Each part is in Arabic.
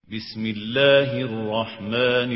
بسم الله الرحمن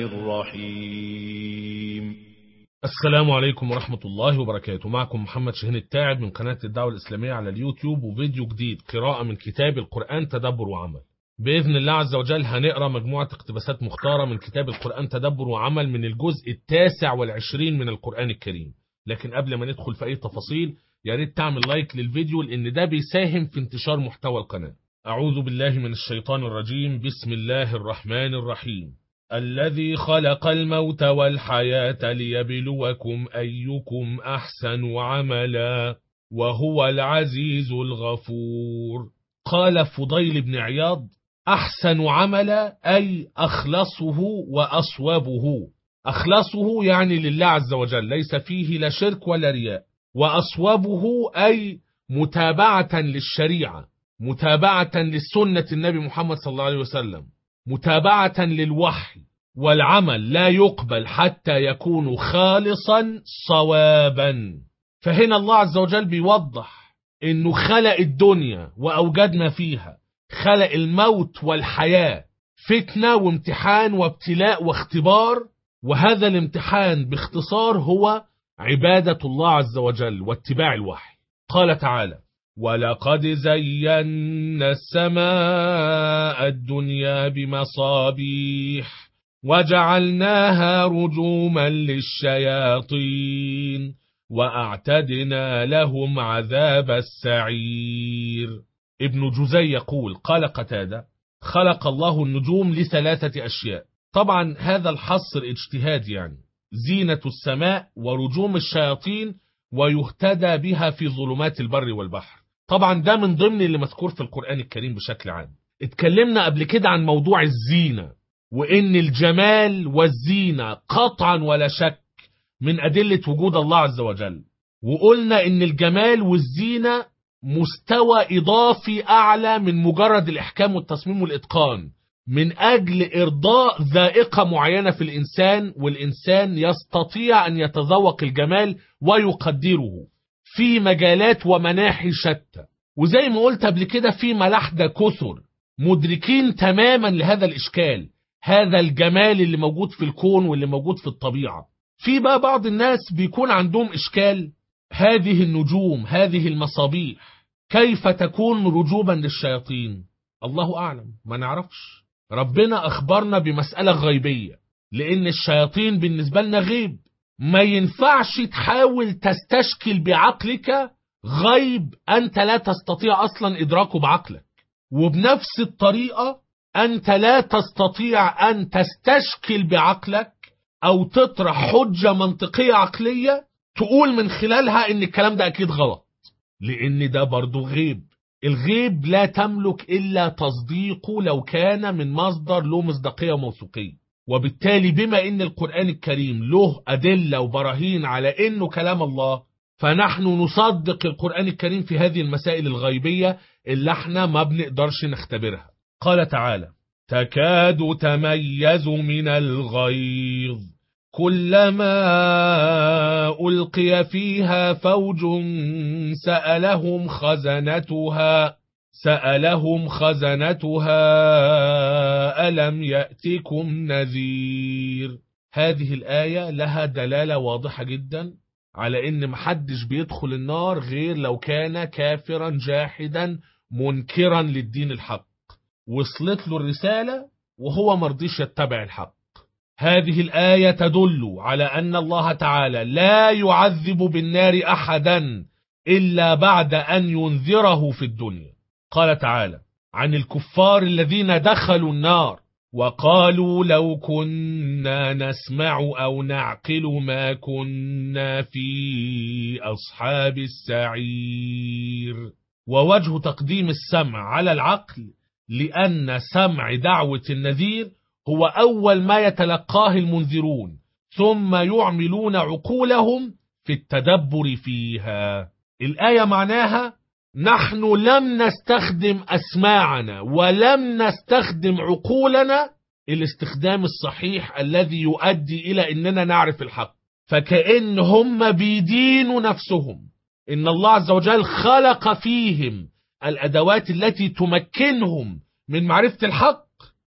الرحيم. السلام عليكم ورحمة الله وبركاته. معكم محمد شاهين التاعب من قناة الدعوة الإسلامية على اليوتيوب، وفيديو جديد قراءة من كتاب القرآن تدبر وعمل. بإذن الله عز وجل هنقرأ مجموعة اقتباسات مختارة من كتاب القرآن تدبر وعمل من الجزء 29 من القرآن الكريم. لكن قبل ما ندخل في أي تفاصيل يا ريت تعمل لايك للفيديو، لأن ده بيساهم في انتشار محتوى القناة. أعوذ بالله من الشيطان الرجيم. بسم الله الرحمن الرحيم. الذي خلق الموت والحياة ليبلوكم أيكم أحسن عملا وهو العزيز الغفور. قال فضيل بن عياض: أحسن عملا أي أخلصه وأصوبه. أخلصه يعني لله عز وجل، ليس فيه لا شرك ولا رياء. وأصوبه أي متابعة للشريعة، متابعة للسنة النبي محمد صلى الله عليه وسلم، متابعة للوحي. والعمل لا يقبل حتى يكون خالصا صوابا. فهنا الله عز وجل بيوضح انه خلق الدنيا واوجدنا فيها، خلق الموت والحياة فتنة وامتحان وابتلاء واختبار، وهذا الامتحان باختصار هو عبادة الله عز وجل واتباع الوحي. قال تعالى: ولقد زينا السماء الدنيا بمصابيح وجعلناها رجوما للشياطين وأعتدنا لهم عذاب السعير. ابن جزي يقول: قال قتادة: خلق الله النجوم لثلاثة أشياء. طبعا هذا الحصر اجتهاد، يعني زينة السماء ورجوم الشياطين ويهتدى بها في ظلمات البر والبحر. طبعا ده من ضمن اللي مذكور في القرآن الكريم بشكل عام. اتكلمنا قبل كده عن موضوع الزينة، وإن الجمال والزينة قطعا ولا شك من أدلة وجود الله عز وجل. وقلنا إن الجمال والزينة مستوى إضافي أعلى من مجرد الإحكام والتصميم والإتقان، من أجل إرضاء ذائقة معينة في الإنسان، والإنسان يستطيع أن يتذوق الجمال ويقدره في مجالات ومناحي شتى. وزي ما قلت قبل كده في ملاحدة كثر مدركين تماما لهذا الإشكال، هذا الجمال اللي موجود في الكون واللي موجود في الطبيعة. في بقى بعض الناس بيكون عندهم إشكال: هذه النجوم، هذه المصابيح كيف تكون رجوبا للشياطين؟ الله أعلم، ما نعرفش. ربنا أخبرنا بمسألة غيبية، لأن الشياطين بالنسبة لنا غيب. ما ينفعش تحاول تستشكل بعقلك غيب أنت لا تستطيع أصلا إدراكه بعقلك. وبنفس الطريقة أنت لا تستطيع أن تستشكل بعقلك أو تطرح حجة منطقية عقلية تقول من خلالها إن الكلام ده أكيد غلط، لأن ده برضو غيب. الغيب لا تملك إلا تصديقه لو كان من مصدر له مصداقية وموثوقية. وبالتالي بما إن القرآن الكريم له أدلة وبراهين على إنه كلام الله، فنحن نصدق القرآن الكريم في هذه المسائل الغيبية اللي احنا ما بنقدرش نختبرها. قال تعالى: تكاد تميز من الغيظ كلما ألقي فيها فوج سألهم خزنتها ألم يأتكم نذير. هذه الآية لها دلالة واضحة جدا على إن محدش بيدخل النار غير لو كان كافرا جاحدا منكرا للدين الحق، وصلت له الرسالة وهو مرضيش يتبع الحق. هذه الآية تدل على أن الله تعالى لا يعذب بالنار أحدا إلا بعد أن ينذره في الدنيا. قال تعالى عن الكفار الذين دخلوا النار وقالوا: لو كنا نسمع أو نعقل ما كنا في أصحاب السعير. ووجه تقديم السمع على العقل لأن سمع دعوة النذير هو أول ما يتلقاه المنذرون، ثم يعملون عقولهم في التدبر فيها. الآية معناها: نحن لم نستخدم أسماعنا ولم نستخدم عقولنا الاستخدام الصحيح الذي يؤدي إلى أننا نعرف الحق. فكأن هم بيدينوا نفسهم إن الله عز وجل خلق فيهم الأدوات التي تمكنهم من معرفة الحق،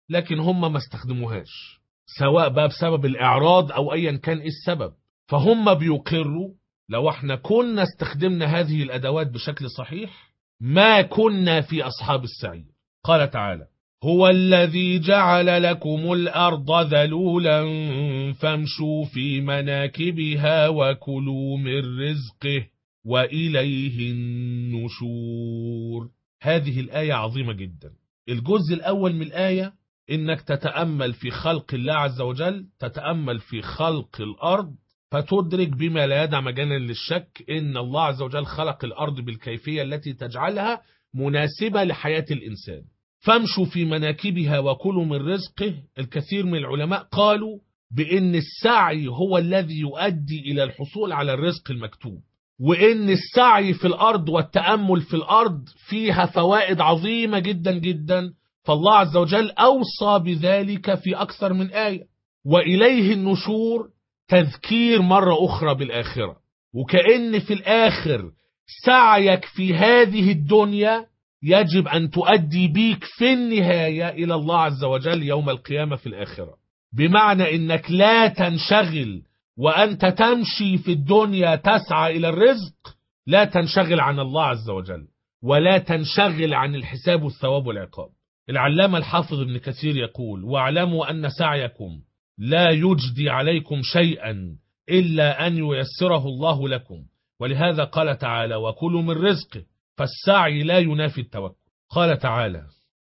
لكن هم ما استخدموهاش، سواء بقى بسبب الإعراض أو أيا كان إيه السبب. فهم بيقروا لو احنا كنا استخدمنا هذه الأدوات بشكل صحيح ما كنا في أصحاب السعير. قال تعالى: هو الذي جعل لكم الأرض ذلولا فامشوا في مناكبها وكلوا من رزقه وإليه النشور. هذه الآية عظيمة جدا. الجزء الأول من الآية إنك تتأمل في خلق الله عز وجل، تتأمل في خلق الأرض، فتدرك بما لا يدع مجالا للشك إن الله عز وجل خلق الأرض بالكيفية التي تجعلها مناسبة لحياة الإنسان. فامشوا في مناكبها وكلوا من رزقه. الكثير من العلماء قالوا بأن السعي هو الذي يؤدي إلى الحصول على الرزق المكتوب، وإن السعي في الأرض والتأمل في الأرض فيها فوائد عظيمة جدا جدا. فالله عز وجل أوصى بذلك في أكثر من آية. وإليه النشور تذكير مرة أخرى بالآخرة، وكأن في الآخر سعيك في هذه الدنيا يجب أن تؤدي بيك في النهاية إلى الله عز وجل يوم القيامة في الآخرة. بمعنى إنك لا تنشغل وأنت تمشي في الدنيا تسعى إلى الرزق، لا تنشغل عن الله عز وجل، ولا تنشغل عن الحساب والثواب والعقاب. العلامة الحافظ ابن كثير يقول: واعلموا أن سعيكم لا يجدي عليكم شيئا إلا أن ييسره الله لكم. ولهذا قال تعالى: وكلوا من رزقه، فالسعي لا ينافي التوكل. قال تعالى: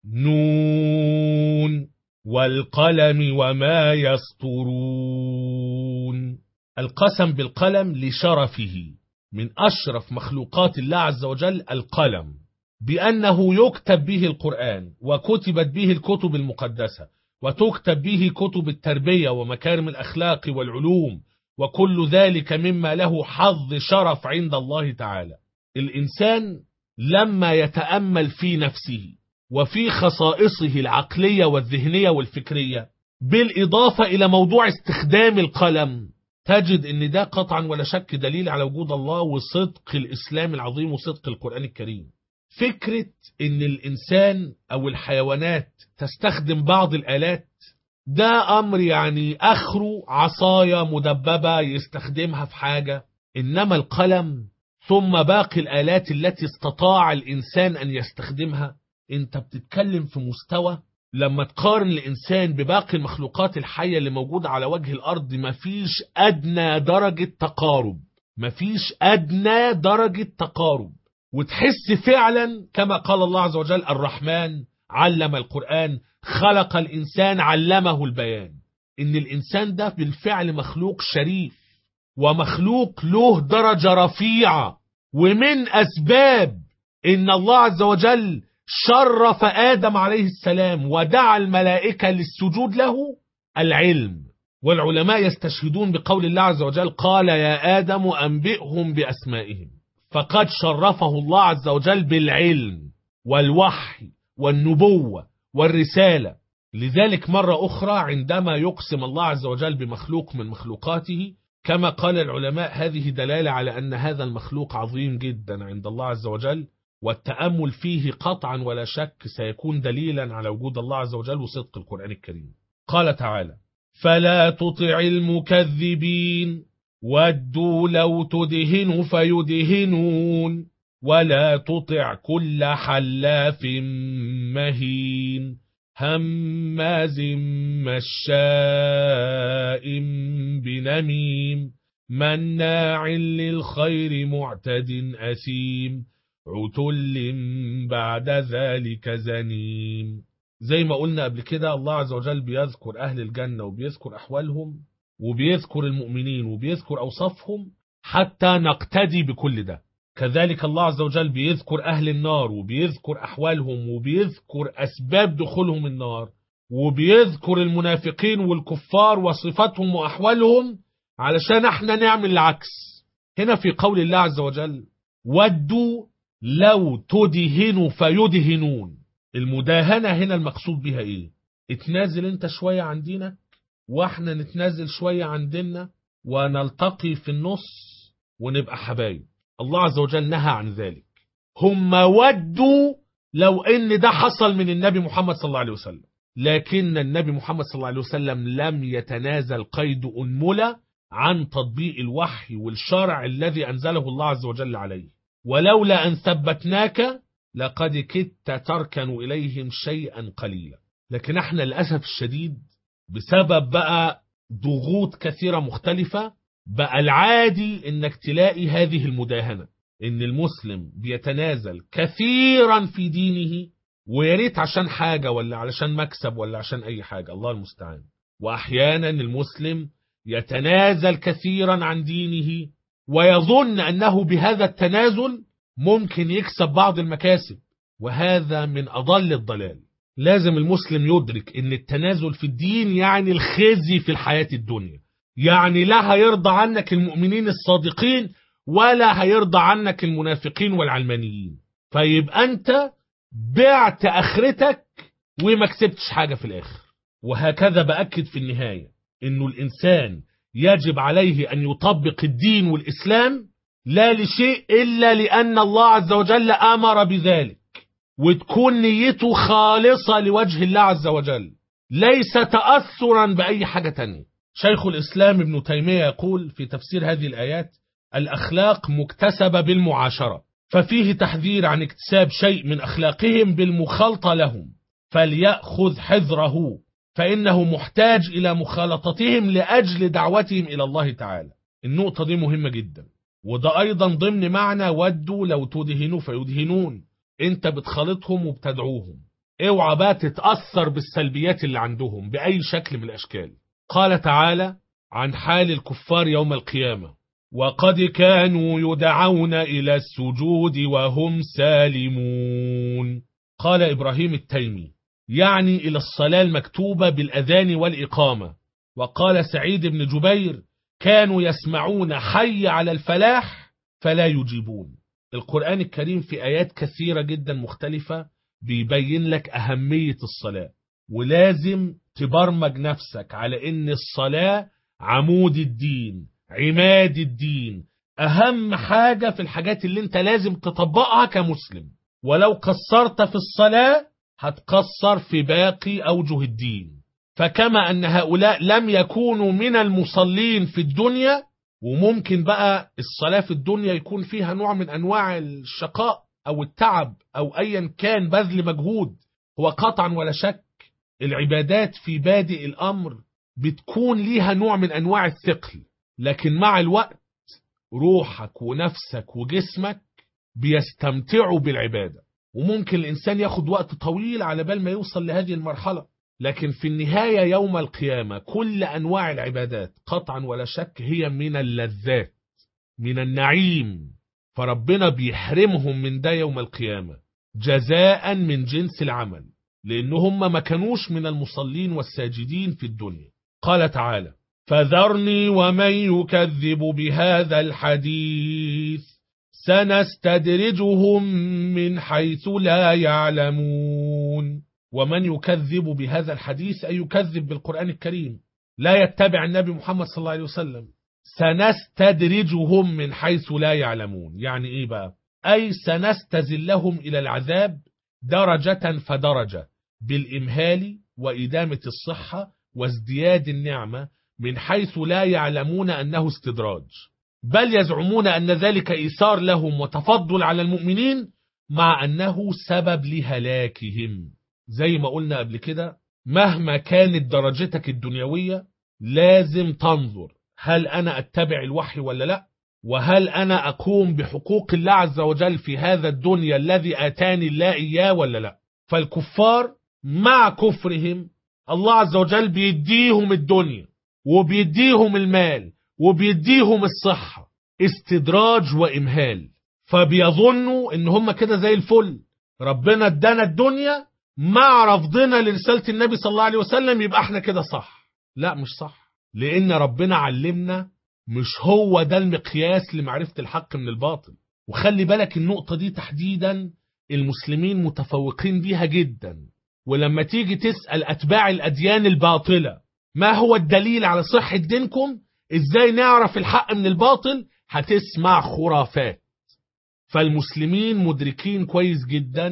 نون والقلم وما يسطرون. القسم بالقلم لشرفه، من أشرف مخلوقات الله عز وجل القلم، بأنه يكتب به القرآن، وكتبت به الكتب المقدسة، وتكتب به كتب التربية ومكارم الأخلاق والعلوم، وكل ذلك مما له حظ شرف عند الله تعالى. الإنسان لما يتأمل في نفسه وفي خصائصه العقلية والذهنية والفكرية، بالإضافة إلى موضوع استخدام القلم، تجد أن ده قطعا ولا شك دليل على وجود الله وصدق الإسلام العظيم وصدق القرآن الكريم. فكرة أن الإنسان أو الحيوانات تستخدم بعض الآلات، ده أمر يعني آخره عصاية مدببة يستخدمها في حاجة، إنما القلم ثم باقي الآلات التي استطاع الإنسان أن يستخدمها، أنت بتتكلم في مستوى لما تقارن الإنسان بباقي المخلوقات الحية اللي موجودة على وجه الأرض مفيش أدنى درجة تقارب، مفيش أدنى درجة تقارب. وتحس فعلا كما قال الله عز وجل: الرحمن علم القرآن خلق الإنسان علمه البيان. إن الإنسان ده بالفعل مخلوق شريف ومخلوق له درجة رفيعة، ومن أسباب إن الله عز وجل شرف آدم عليه السلام ودعا الملائكة للسجود له العلم. والعلماء يستشهدون بقول الله عز وجل: قال يا آدم أنبئهم بأسمائهم. فقد شرفه الله عز وجل بالعلم والوحي والنبوة والرسالة. لذلك مرة أخرى عندما يقسم الله عز وجل بمخلوق من مخلوقاته، كما قال العلماء، هذه دلالة على أن هذا المخلوق عظيم جدا عند الله عز وجل، والتأمل فيه قطعا ولا شك سيكون دليلا على وجود الله عز وجل وصدق القرآن الكريم. قال تعالى: فلا تطع المكذبين ودوا لو تدهن فيدهنون ولا تطع كل حلاف مهين هماز مشاء بنميم مناع للخير معتد أثيم عتل بعد ذلك زنيم. زي ما قلنا قبل كده، الله عز وجل بيذكر أهل الجنة وبيذكر أحوالهم وبيذكر المؤمنين وبيذكر أوصافهم حتى نقتدي بكل ده. كذلك الله عز وجل بيذكر أهل النار وبيذكر أحوالهم وبيذكر أسباب دخولهم النار، وبيذكر المنافقين والكفار وصفاتهم وأحوالهم علشان احنا نعمل العكس. هنا في قول الله عز وجل: ودوا لو تدهنوا فيدهنون. المداهنة هنا المقصود بها ايه؟ اتنازل انت شوية عن دينك واحنا نتنازل شوية عن ديننا ونلتقي في النص ونبقى حبايب. الله عز وجل نهى عن ذلك. هم ودوا لو ان ده حصل من النبي محمد صلى الله عليه وسلم، لكن النبي محمد صلى الله عليه وسلم لم يتنازل قيد أنملة عن تطبيق الوحي والشرع الذي أنزله الله عز وجل عليه. ولولا أن ثبتناك لقد كدت تركن إليهم شيئا قليلا. لكن احنا للأسف الشديد بسبب بقى ضغوط كثيرة مختلفة بقى العادي انك تلاقي هذه المداهنة، ان المسلم بيتنازل كثيرا في دينه، وياريت عشان حاجة ولا علشان مكسب ولا عشان اي حاجة، الله المستعان. واحيانا المسلم يتنازل كثيرا عن دينه ويظن انه بهذا التنازل ممكن يكسب بعض المكاسب، وهذا من اضل الضلال. لازم المسلم يدرك ان التنازل في الدين يعني الخزي في الحياة الدنيا، يعني لا هيرضى عنك المؤمنين الصادقين ولا هيرضى عنك المنافقين والعلمانيين، فيبقى انت بعت اخرتك وما كسبتش حاجة في الاخر. وهكذا بأكد في النهاية انه الانسان يجب عليه ان يطبق الدين والاسلام لا لشيء الا لان الله عز وجل امر بذلك، وتكون نيته خالصة لوجه الله عز وجل ليس تأثرا بأي حاجة تانية. شيخ الإسلام ابن تيمية يقول في تفسير هذه الآيات: الأخلاق مكتسبة بالمعاشرة، ففيه تحذير عن اكتساب شيء من أخلاقهم بالمخالطة لهم، فليأخذ حذره فإنه محتاج إلى مخالطتهم لأجل دعوتهم إلى الله تعالى. النقطة دي مهمة جدا، وده أيضا ضمن معنى ودوا لو تدهنوا فيدهنون. انت بتخالطهم وبتدعوهم، اوعى بقى تتأثر بالسلبيات اللي عندهم بأي شكل من الأشكال. قال تعالى عن حال الكفار يوم القيامة: وقد كانوا يدعون إلى السجود وهم سالمون. قال إبراهيم التيمي: يعني إلى الصلاة المكتوبة بالأذان والإقامة. وقال سعيد بن جبير: كانوا يسمعون حي على الفلاح فلا يجيبون. القرآن الكريم في آيات كثيرة جدا مختلفة بيبين لك أهمية الصلاة، ولازم تبرمج نفسك على إن الصلاة عمود الدين، عماد الدين، أهم حاجة في الحاجات اللي انت لازم تطبقها كمسلم. ولو قصرت في الصلاة هتقصر في باقي أوجه الدين. فكما أن هؤلاء لم يكونوا من المصلين في الدنيا، وممكن بقى الصلاة في الدنيا يكون فيها نوع من أنواع الشقاء أو التعب أو أيا كان بذل مجهود، هو قطعا ولا شك العبادات في بادئ الأمر بتكون ليها نوع من أنواع الثقل، لكن مع الوقت روحك ونفسك وجسمك بيستمتعوا بالعبادة، وممكن الإنسان ياخد وقت طويل على بال ما يوصل لهذه المرحلة، لكن في النهاية يوم القيامة كل أنواع العبادات قطعا ولا شك هي من اللذات، من النعيم، فربنا بيحرمهم من ده يوم القيامة جزاء من جنس العمل، لأنهم ما كانوش من المصلين والساجدين في الدنيا. قال تعالى: فذرني ومن يكذب بهذا الحديث سنستدرجهم من حيث لا يعلمون. ومن يكذب بهذا الحديث أي يكذب بالقرآن الكريم، لا يتبع النبي محمد صلى الله عليه وسلم. سنستدرجهم من حيث لا يعلمون يعني إيه بقى؟ أي سنستزلهم إلى العذاب درجة فدرجة بالإمهال وإدامة الصحة وازدياد النعمة من حيث لا يعلمون أنه استدراج، بل يزعمون أن ذلك إيثار لهم وتفضل على المؤمنين مع أنه سبب لهلاكهم. زي ما قلنا قبل كده، مهما كانت درجتك الدنيوية لازم تنظر هل أنا أتبع الوحي ولا لا، وهل أنا أقوم بحقوق الله عز وجل في هذا الدنيا الذي آتاني الله إياه ولا لا. فالكفار مع كفرهم الله عز وجل بيديهم الدنيا وبيديهم المال وبيديهم الصحة، استدراج وإمهال، فبيظنوا إن هم كده زي الفل، ربنا ادانا الدنيا مع رفضنا لرسالة النبي صلى الله عليه وسلم يبقى احنا كده صح. لا مش صح، لأن ربنا علمنا مش هو ده المقياس لمعرفة الحق من الباطل. وخلي بالك النقطة دي تحديدا المسلمين متفوقين بيها جدا، ولما تيجي تسأل أتباع الأديان الباطلة ما هو الدليل على صحة دينكم، ازاي نعرف الحق من الباطل، هتسمع خرافات. فالمسلمين مدركين كويس جدا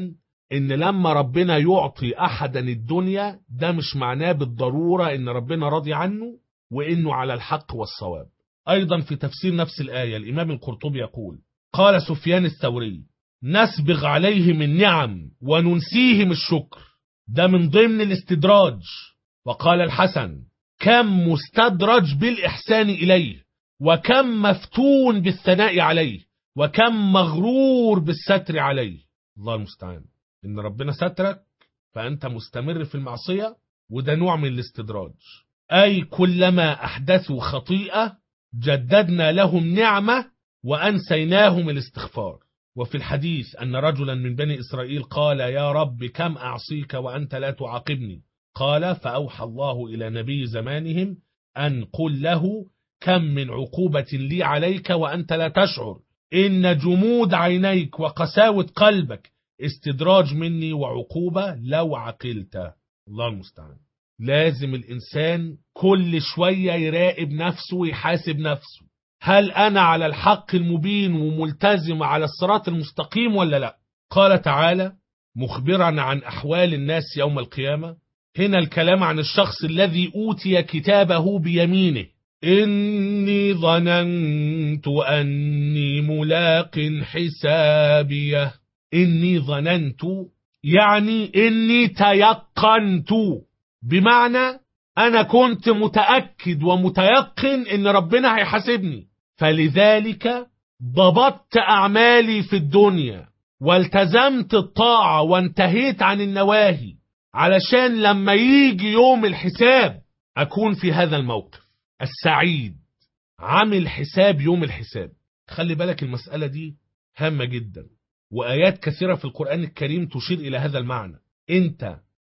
إن لما ربنا يعطي أحدا الدنيا ده مش معناه بالضرورة إن ربنا راضي عنه وإنه على الحق والصواب. أيضا في تفسير نفس الآية الإمام القرطبي يقول: قال سفيان الثوري: نسبغ عليهم النعم وننسيهم الشكر، ده من ضمن الاستدراج. وقال الحسن: كم مستدرج بالإحسان إليه، وكم مفتون بالثناء عليه، وكم مغرور بالستر عليه. الله المستعان. إن ربنا سترك فأنت مستمر في المعصية، وده نوع من الاستدراج. أي كلما أحدثوا خطيئة جددنا لهم نعمة وأنسيناهم الاستغفار. وفي الحديث أن رجلا من بني إسرائيل قال: يا رب كم أعصيك وأنت لا تعاقبني؟ قال: فأوحى الله إلى نبي زمانهم أن قل له: كم من عقوبة لي عليك وأنت لا تشعر، إن جمود عينيك وقساوة قلبك استدراج مني وعقوبة لو عقلت. الله المستعان. لازم الإنسان كل شوية يراقب نفسه ويحاسب نفسه، هل أنا على الحق المبين وملتزم على الصراط المستقيم ولا لا؟ قال تعالى مخبرا عن أحوال الناس يوم القيامة، هنا الكلام عن الشخص الذي أوتي كتابه بيمينه: إني ظننت أني ملاق حسابيه. إني ظننت يعني إني تيقنت، بمعنى أنا كنت متأكد ومتيقن إن ربنا هيحاسبني، فلذلك ضبطت أعمالي في الدنيا والتزمت الطاعة وانتهيت عن النواهي، علشان لما يجي يوم الحساب أكون في هذا الموقف السعيد، عامل حساب يوم الحساب. خلي بالك المسألة دي هامة جدا، وآيات كثيرة في القرآن الكريم تشير إلى هذا المعنى. أنت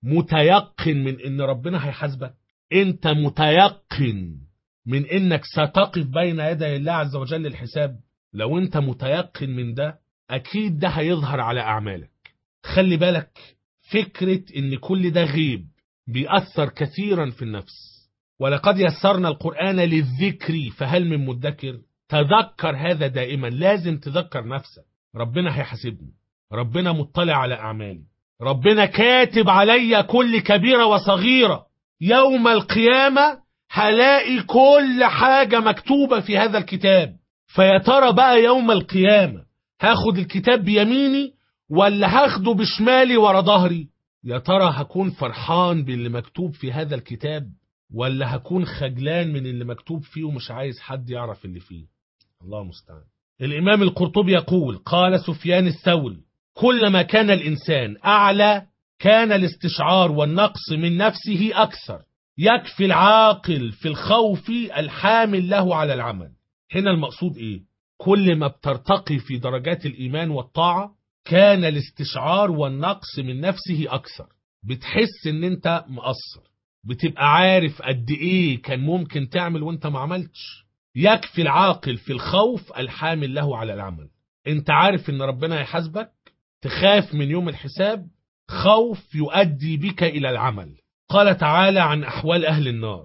متيقن من إن ربنا هيحاسبك؟ أنت متيقن من إنك ستقف بين يدي الله عز وجل الحساب؟ لو أنت متيقن من ده أكيد ده هيظهر على أعمالك. خلي بالك فكرة إن كل ده غيب بيأثر كثيرا في النفس. ولقد يسرنا القرآن للذكر فهل من مدكر. تذكر هذا دائما، لازم تذكر نفسك ربنا هيحاسبني، ربنا مطلع على أعمالي، ربنا كاتب علي كل كبيرة وصغيرة. يوم القيامة هلاقي كل حاجة مكتوبة في هذا الكتاب. فيا ترى بقى يوم القيامة هاخد الكتاب بيميني ولا هاخده بشمالي ورا ظهري؟ يا ترى هكون فرحان باللي مكتوب في هذا الكتاب ولا هكون خجلان من اللي مكتوب فيه ومش عايز حد يعرف اللي فيه؟ الله المستعان. الإمام القرطبي يقول: قال سفيان الثوري: كلما كان الإنسان أعلى كان الاستشعار والنقص من نفسه أكثر. يكفي العاقل في الخوف الحامل له على العمل. هنا المقصود إيه؟ كل ما بترتقي في درجات الإيمان والطاعة كان الاستشعار والنقص من نفسه أكثر. بتحس إن أنت مقصر، بتبقى عارف قد إيه كان ممكن تعمل وأنت ما عملتش. يكفي العاقل في الخوف الحامل له على العمل. أنت عارف إن ربنا يحاسبك، تخاف من يوم الحساب، خوف يؤدي بك إلى العمل. قال تعالى عن أحوال أهل النار: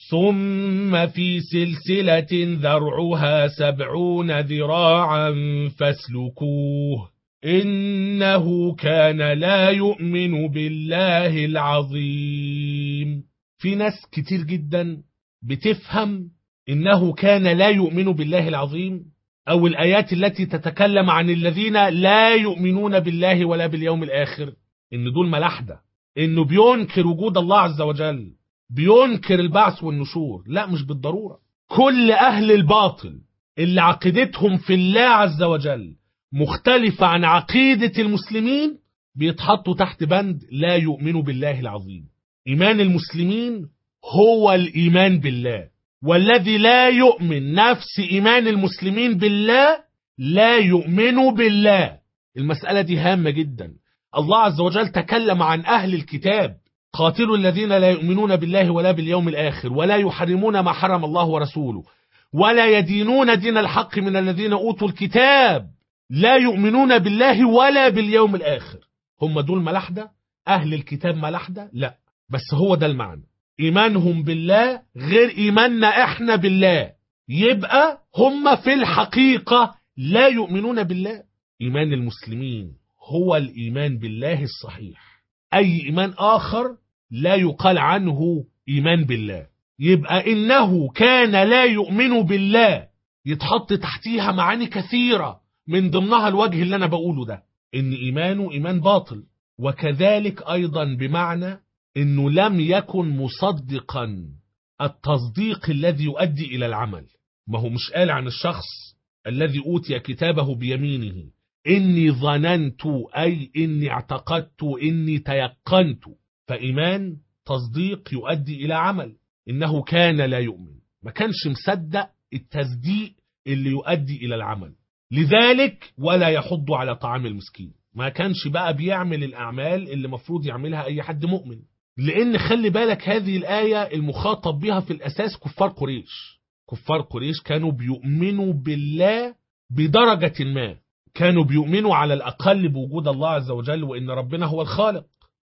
ثم في سلسلة ذرعها 70 ذراعا فاسلكوه إنه كان لا يؤمن بالله العظيم. في ناس كتير جدا بتفهم إنه كان لا يؤمن بالله العظيم أو الآيات التي تتكلم عن الذين لا يؤمنون بالله ولا باليوم الآخر إن دول ملاحدة، إنه بينكر وجود الله عز وجل، بينكر البعث والنشور. لا، مش بالضرورة. كل أهل الباطل اللي عقيدتهم في الله عز وجل مختلفة عن عقيدة المسلمين بيتحطوا تحت بند لا يؤمن بالله العظيم. إيمان المسلمين هو الإيمان بالله، والذي لا يؤمن نفس إيمان المسلمين بالله لا يؤمن بالله. المسألة دي هامة جدا. الله عز وجل تكلم عن أهل الكتاب: قاتلوا الذين لا يؤمنون بالله ولا باليوم الآخر ولا يحرمون ما حرم الله ورسوله ولا يدينون دين الحق من الذين أوتوا الكتاب. لا يؤمنون بالله ولا باليوم الآخر. هم دول ملاحدة؟ أهل الكتاب ملاحدة؟ لا، بس هو ده المعنى. إيمانهم بالله غير إيماننا إحنا بالله، يبقى هم في الحقيقة لا يؤمنون بالله. إيمان المسلمين هو الإيمان بالله الصحيح. أي إيمان آخر لا يقال عنه إيمان بالله. يبقى إنه كان لا يؤمن بالله يتحط تحتيها معاني كثيرة، من ضمنها الوجه اللي أنا بقوله ده، إن إيمانه إيمان باطل. وكذلك أيضا بمعنى إنه لم يكن مصدقا التصديق الذي يؤدي إلى العمل. ما هو مش قال عن الشخص الذي أوتي كتابه بيمينه إني ظننت، أي إني اعتقدت، إني تيقنت. فإيمان تصديق يؤدي إلى عمل. إنه كان لا يؤمن، ما كانش مصدق التصديق اللي يؤدي إلى العمل، لذلك ولا يحض على طعام المسكين. ما كانش بقى بيعمل الأعمال اللي مفروض يعملها أي حد مؤمن. لأن خلي بالك هذه الآية المخاطب بها في الأساس كفار قريش. كفار قريش كانوا بيؤمنوا بالله بدرجة ما، كانوا بيؤمنوا على الأقل بوجود الله عز وجل وإن ربنا هو الخالق.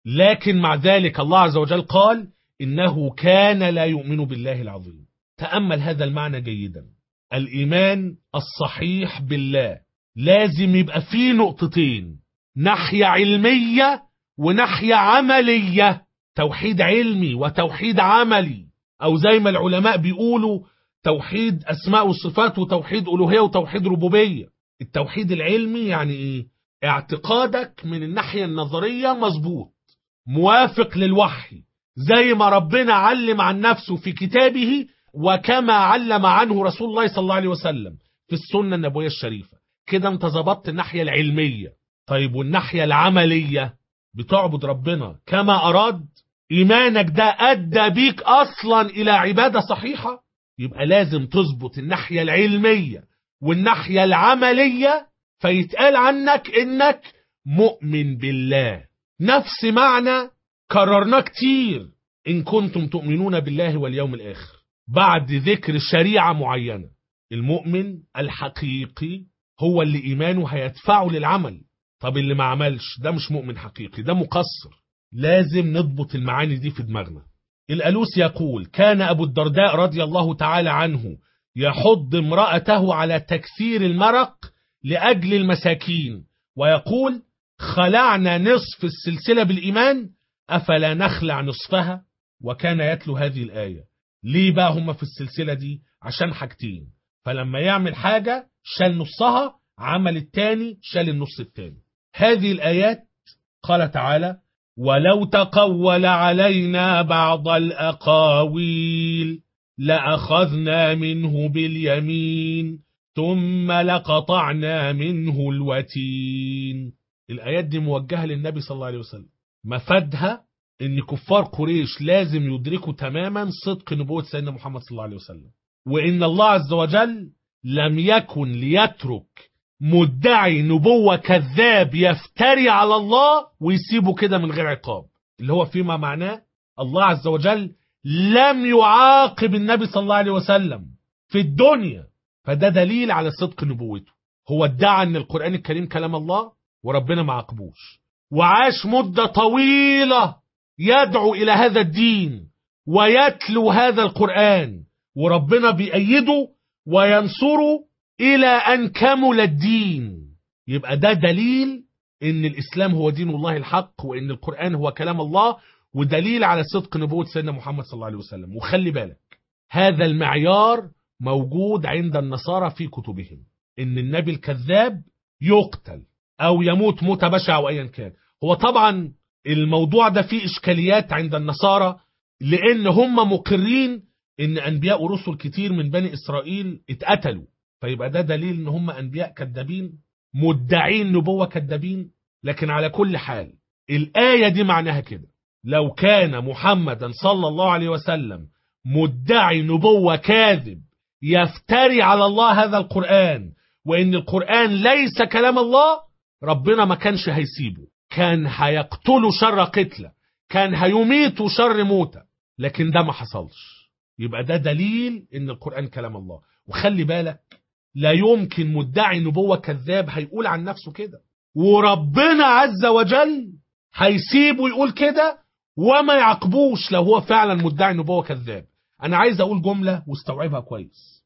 لكن مع ذلك الله عز وجل قال إنه كان لا يؤمن بالله العظيم. تأمل هذا المعنى جيدا. الإيمان الصحيح بالله لازم يبقى فيه نقطتين، ناحية علمية وناحية عملية. توحيد علمي وتوحيد عملي، أو زي ما العلماء بيقولوا توحيد أسماء والصفات وتوحيد ألوهية وتوحيد ربوبية. التوحيد العلمي يعني إيه؟ اعتقادك من الناحية النظرية مظبوط، موافق للوحي، زي ما ربنا علم عن نفسه في كتابه وكما علم عنه رسول الله صلى الله عليه وسلم في السنة النبوية الشريفة. كده انت ظبطت الناحية العلمية. طيب والناحية العملية؟ بتعبد ربنا كما أراد؟ إيمانك ده أدى بيك أصلا إلى عبادة صحيحة؟ يبقى لازم تظبط الناحية العلمية والناحية العملية، فيتقال عنك إنك مؤمن بالله. نفس معنى كررناه كتير، إن كنتم تؤمنون بالله واليوم الآخر، بعد ذكر شريعة معينة. المؤمن الحقيقي هو اللي إيمانه هيدفعه للعمل. طب اللي ما عملش ده مش مؤمن حقيقي، ده مقصر. لازم نضبط المعاني دي في دماغنا. الألوسي يقول: كان أبو الدرداء رضي الله تعالى عنه يحض امرأته على تكثير المرق لأجل المساكين، ويقول: خلعنا نصف السلسلة بالإيمان أفلا نخلع نصفها. وكان يتلو هذه الآية. ليه بقى هم في السلسلة دي؟ عشان حاجتين، فلما يعمل حاجة شال نصها، عمل التاني شال النص التاني. هذه الآيات قال تعالى: ولو تقول علينا بعض الأقاويل لأخذنا منه باليمين ثم لقطعنا منه الوتين. الآيات دي موجهة للنبي صلى الله عليه وسلم. مفادها ان كفار قريش لازم يدركوا تماما صدق نبوة سيدنا محمد صلى الله عليه وسلم، وان الله عز وجل لم يكن ليترك مدعي نبوة كذاب يفتري على الله ويسيبه كده من غير عقاب، اللي هو فيما معناه الله عز وجل لم يعاقب النبي صلى الله عليه وسلم في الدنيا. فده دليل على صدق نبوته. هو ادعى ان القرآن الكريم كلام الله وربنا ما عاقبوش، وعاش مدة طويلة يدعو إلى هذا الدين ويتلو هذا القرآن، وربنا بيأيده وينصره إلى أن كمل الدين. يبقى ده دليل إن الإسلام هو دين الله الحق، وإن القرآن هو كلام الله، ودليل على صدق نبوة سيدنا محمد صلى الله عليه وسلم. وخلي بالك هذا المعيار موجود عند النصارى في كتبهم، إن النبي الكذاب يقتل أو يموت موتة بشعة أو أيا كان. هو طبعا الموضوع ده فيه إشكاليات عند النصارى، لأن هم مقرين إن أنبياء ورسل كتير من بني إسرائيل اتقتلوا، فيبقى ده دليل إن هم أنبياء كذابين مدعين نبوة كذابين. لكن على كل حال الآية دي معناها كده: لو كان محمدا صلى الله عليه وسلم مدعي نبوة كاذب يفتري على الله هذا القرآن، وإن القرآن ليس كلام الله، ربنا ما كانش هيسيبه، كان هيقتله شر قتلة، كان هيميته شر موتة. لكن ده ما حصلش. يبقى ده دليل إن القرآن كلام الله. وخلي بالك لا يمكن مدعي نبوة كذاب هيقول عن نفسه كده، وربنا عز وجل هيسيبه يقول كده وما يعاقبوش لو هو فعلا مدعي نبوة كذاب. أنا عايز أقول جملة واستوعبها كويس: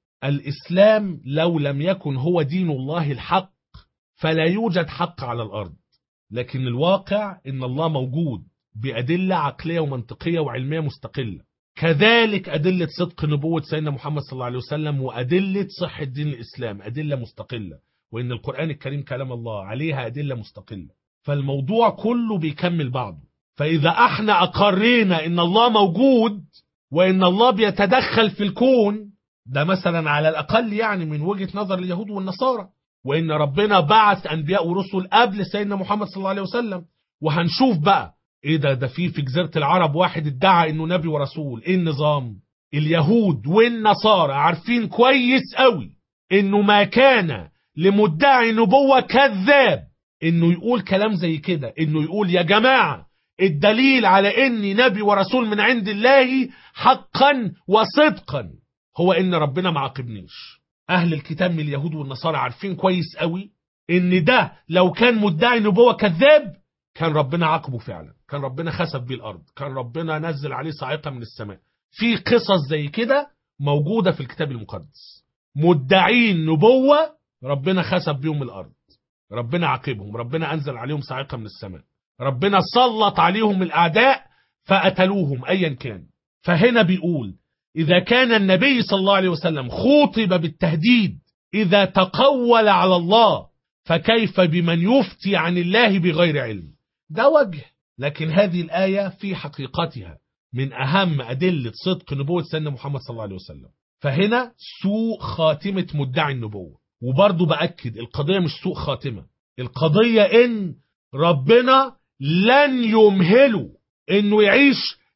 الإسلام لو لم يكن هو دين الله الحق فلا يوجد حق على الأرض. لكن الواقع إن الله موجود بأدلة عقلية ومنطقية وعلمية مستقلة. كذلك أدلة صدق نبوة سيدنا محمد صلى الله عليه وسلم وأدلة صحة دين الإسلام أدلة مستقلة، وإن القرآن الكريم كلام الله عليها أدلة مستقلة. فالموضوع كله بيكمل بعضه. فإذا احنا أقرينا إن الله موجود وإن الله بيتدخل في الكون، ده مثلا على الأقل يعني من وجهة نظر اليهود والنصارى، وإن ربنا بعث أنبياء ورسل قبل سيدنا محمد صلى الله عليه وسلم. وهنشوف بقى إيه ده في جزيرة العرب واحد ادعى إنه نبي ورسول. إيه النظام؟ اليهود والنصارى عارفين كويس قوي إنه ما كان لمدعي نبوة كذاب إنه يقول كلام زي كده، إنه يقول يا جماعة الدليل على إني نبي ورسول من عند الله حقا وصدقا هو إن ربنا ما عاقبنيش. أهل الكتاب من اليهود والنصارى عارفين كويس قوي إن ده لو كان مدعي نبوة كذاب كان ربنا عاقبه فعلا، كان ربنا خسف بيه الأرض، كان ربنا نزل عليه صاعقة من السماء. في قصص زي كده موجودة في الكتاب المقدس، مدعين نبوة ربنا خسف بيهم الأرض، ربنا عاقبهم، ربنا أنزل عليهم صاعقة من السماء، ربنا سلط عليهم الأعداء فقتلوهم أيا كان. فهنا بيقول إذا كان النبي صلى الله عليه وسلم خوطب بالتهديد إذا تقول على الله، فكيف بمن يفتي عن الله بغير علم؟ ده وجه. لكن هذه الآية في حقيقتها من أهم أدلة صدق نبوة سيدنا محمد صلى الله عليه وسلم. فهنا سوء خاتمة مدعي النبوة. وبرضو بأكد القضية مش سوء خاتمة، القضية إن ربنا لن يمهله إنه يعيش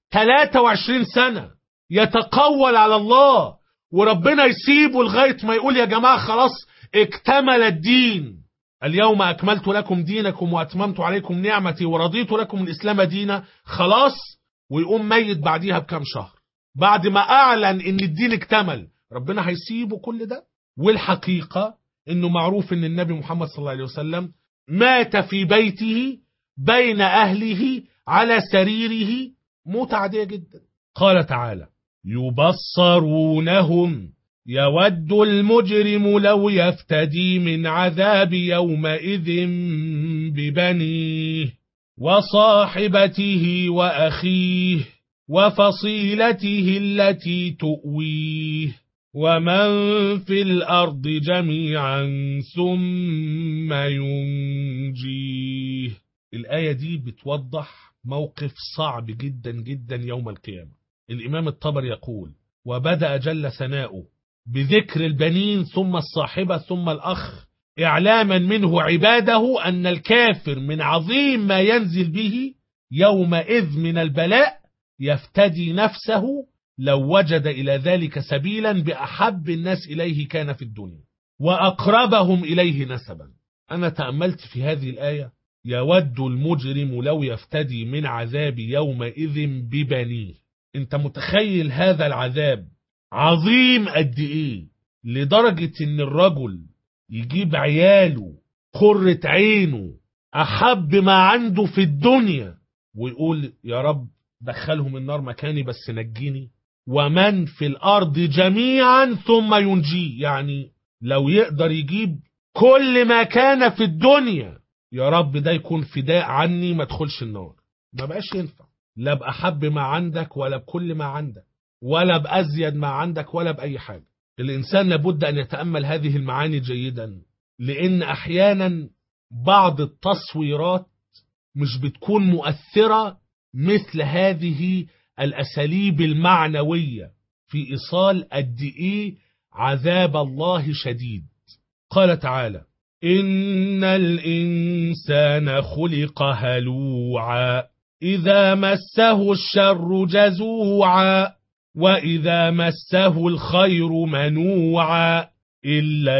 23 سنة يتقول على الله وربنا يسيبه لغاية ما يقول يا جماعة خلاص اكتمل الدين، اليوم أكملت لكم دينكم وأتممت عليكم نعمتي ورضيت لكم الإسلام دينا، خلاص، ويقوم ميت بعديها بكام شهر بعد ما أعلن إن الدين اكتمل. ربنا هيسيبه كل ده؟ والحقيقة إنه معروف إن النبي محمد صلى الله عليه وسلم مات في بيته بين أهله على سريره موت عادية جدا. قال تعالى يبصرونهم يود المجرم لو يفتدي من عذاب يومئذ ببنيه وصاحبته وأخيه وفصيلته التي تؤويه ومن في الأرض جميعا ثم ينجيه. الآية دي بتوضح موقف صعب جدا جدا يوم القيامة. الإمام الطبري يقول وبدأ جل ثناؤه بذكر البنين ثم الصاحبة ثم الأخ إعلاما منه عباده أن الكافر من عظيم ما ينزل به يومئذ من البلاء يفتدي نفسه لو وجد إلى ذلك سبيلا بأحب الناس إليه كان في الدنيا وأقربهم إليه نسبا. أنا تأملت في هذه الآية يود المجرم لو يفتدي من عذاب يومئذ ببنيه. انت متخيل هذا العذاب عظيم قد ايه، لدرجة ان الرجل يجيب عياله قرة عينه احب ما عنده في الدنيا ويقول يا رب دخلهم النار مكاني بس نجيني. ومن في الارض جميعا ثم ينجيه، يعني لو يقدر يجيب كل ما كان في الدنيا يا رب ده يكون فداء عني ما ادخلش النار. ما بقاش ينفع لا بأحب ما عندك ولا بكل ما عندك ولا بأزيد ما عندك ولا بأي حاجة. الإنسان لابد أن يتأمل هذه المعاني جيدا، لأن أحيانا بعض التصويرات مش بتكون مؤثرة مثل هذه الأساليب المعنوية في إيصال قد إيه عذاب الله شديد. قال تعالى إن الإنسان خلق هلوعا إذا مسه الشر جزوعا وإذا مسه الخير منوعا إلا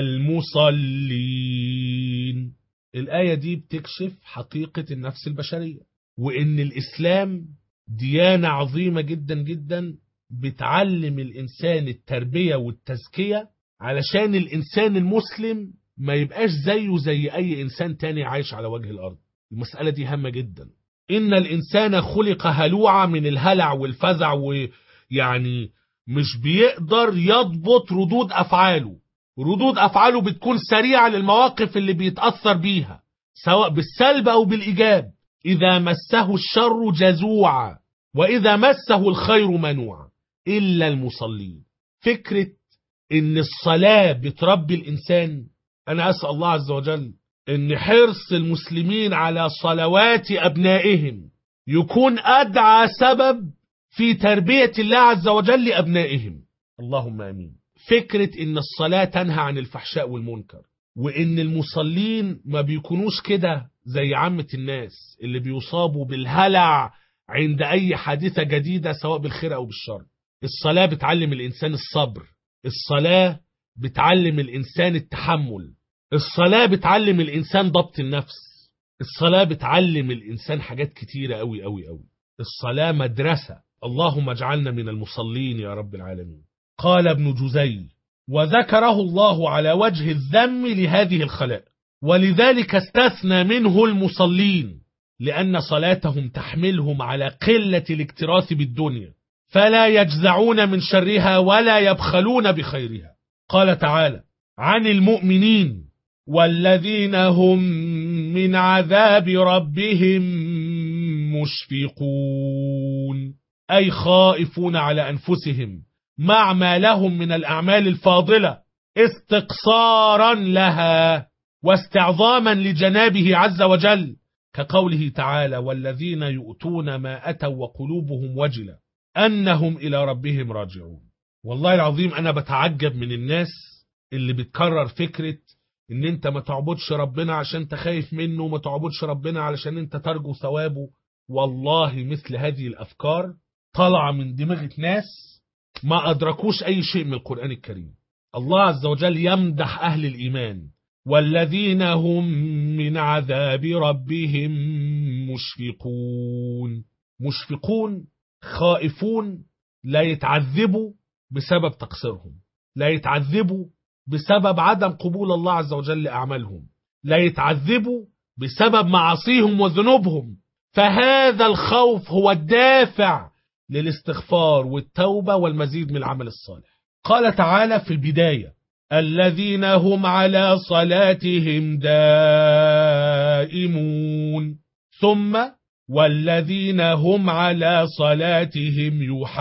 المصلين. الآية دي بتكشف حقيقة النفس البشرية، وإن الإسلام ديانة عظيمة جدا جدا بتعلم الإنسان التربية والتزكية علشان الإنسان المسلم ما يبقاش زيه زي أي إنسان تاني عايش على وجه الأرض. المسألة دي هامة جدا. إن الإنسان خلق هلوعا من الهلع والفزع، ويعني مش بيقدر يضبط ردود أفعاله. ردود أفعاله بتكون سريعة للمواقف اللي بيتأثر بيها، سواء بالسلب أو بالإيجاب. إذا مسه الشر جزوعا وإذا مسه الخير منوعا إلا المصلين. فكرة إن الصلاة بتربي الإنسان، أنا أسأل الله عز وجل إن حرص المسلمين على صلوات أبنائهم يكون أدعى سبب في تربية الله عز وجل لأبنائهم، اللهم آمين. فكرة إن الصلاة تنهى عن الفحشاء والمنكر، وإن المصلين ما بيكونوش كده زي عامة الناس اللي بيصابوا بالهلع عند أي حادثة جديدة سواء بالخير أو بالشر. الصلاة بتعلم الإنسان الصبر، الصلاة بتعلم الإنسان التحمل، الصلاة بتعلم الإنسان ضبط النفس، الصلاة بتعلم الإنسان حاجات كتيرة أوي أوي أوي. الصلاة مدرسة. اللهم اجعلنا من المصلين يا رب العالمين. قال ابن جزي: وذكره الله على وجه الذم لهذه الخلائق، ولذلك استثنى منه المصلين، لأن صلاتهم تحملهم على قلة الاكتراث بالدنيا، فلا يجزعون من شرها ولا يبخلون بخيرها. قال تعالى عن المؤمنين: والذين هم من عذاب ربهم مشفقون، أي خائفون على أنفسهم مع ما لهم من الأعمال الفاضلة استقصارا لها واستعظاما لجنابه عز وجل، كقوله تعالى: والذين يؤتون ما أتوا وقلوبهم وجلة أنهم إلى ربهم راجعون. والله العظيم أنا بتعجب من الناس اللي بتكرر فكرة إن أنت ما تعبدش ربنا عشان أنت خايف منه، وما تعبدش ربنا علشان أنت ترجو ثوابه. والله مثل هذه الأفكار طلع من دماغ ناس ما أدركوش أي شيء من القرآن الكريم. الله عز وجل يمدح أهل الإيمان: والذين هم من عذاب ربهم مشفقون. مشفقون، خائفون، لا يتعذبوا بسبب تقصيرهم، لا يتعذبوا بسبب عدم قبول الله عز وجل لأعمالهم، لا يتعذبوا بسبب معاصيهم وذنوبهم. فهذا الخوف هو الدافع للاستغفار والتوبة والمزيد من العمل الصالح. قال تعالى في البداية: الذين هم على صلاتهم دائمون، ثم والذين هم على صلاتهم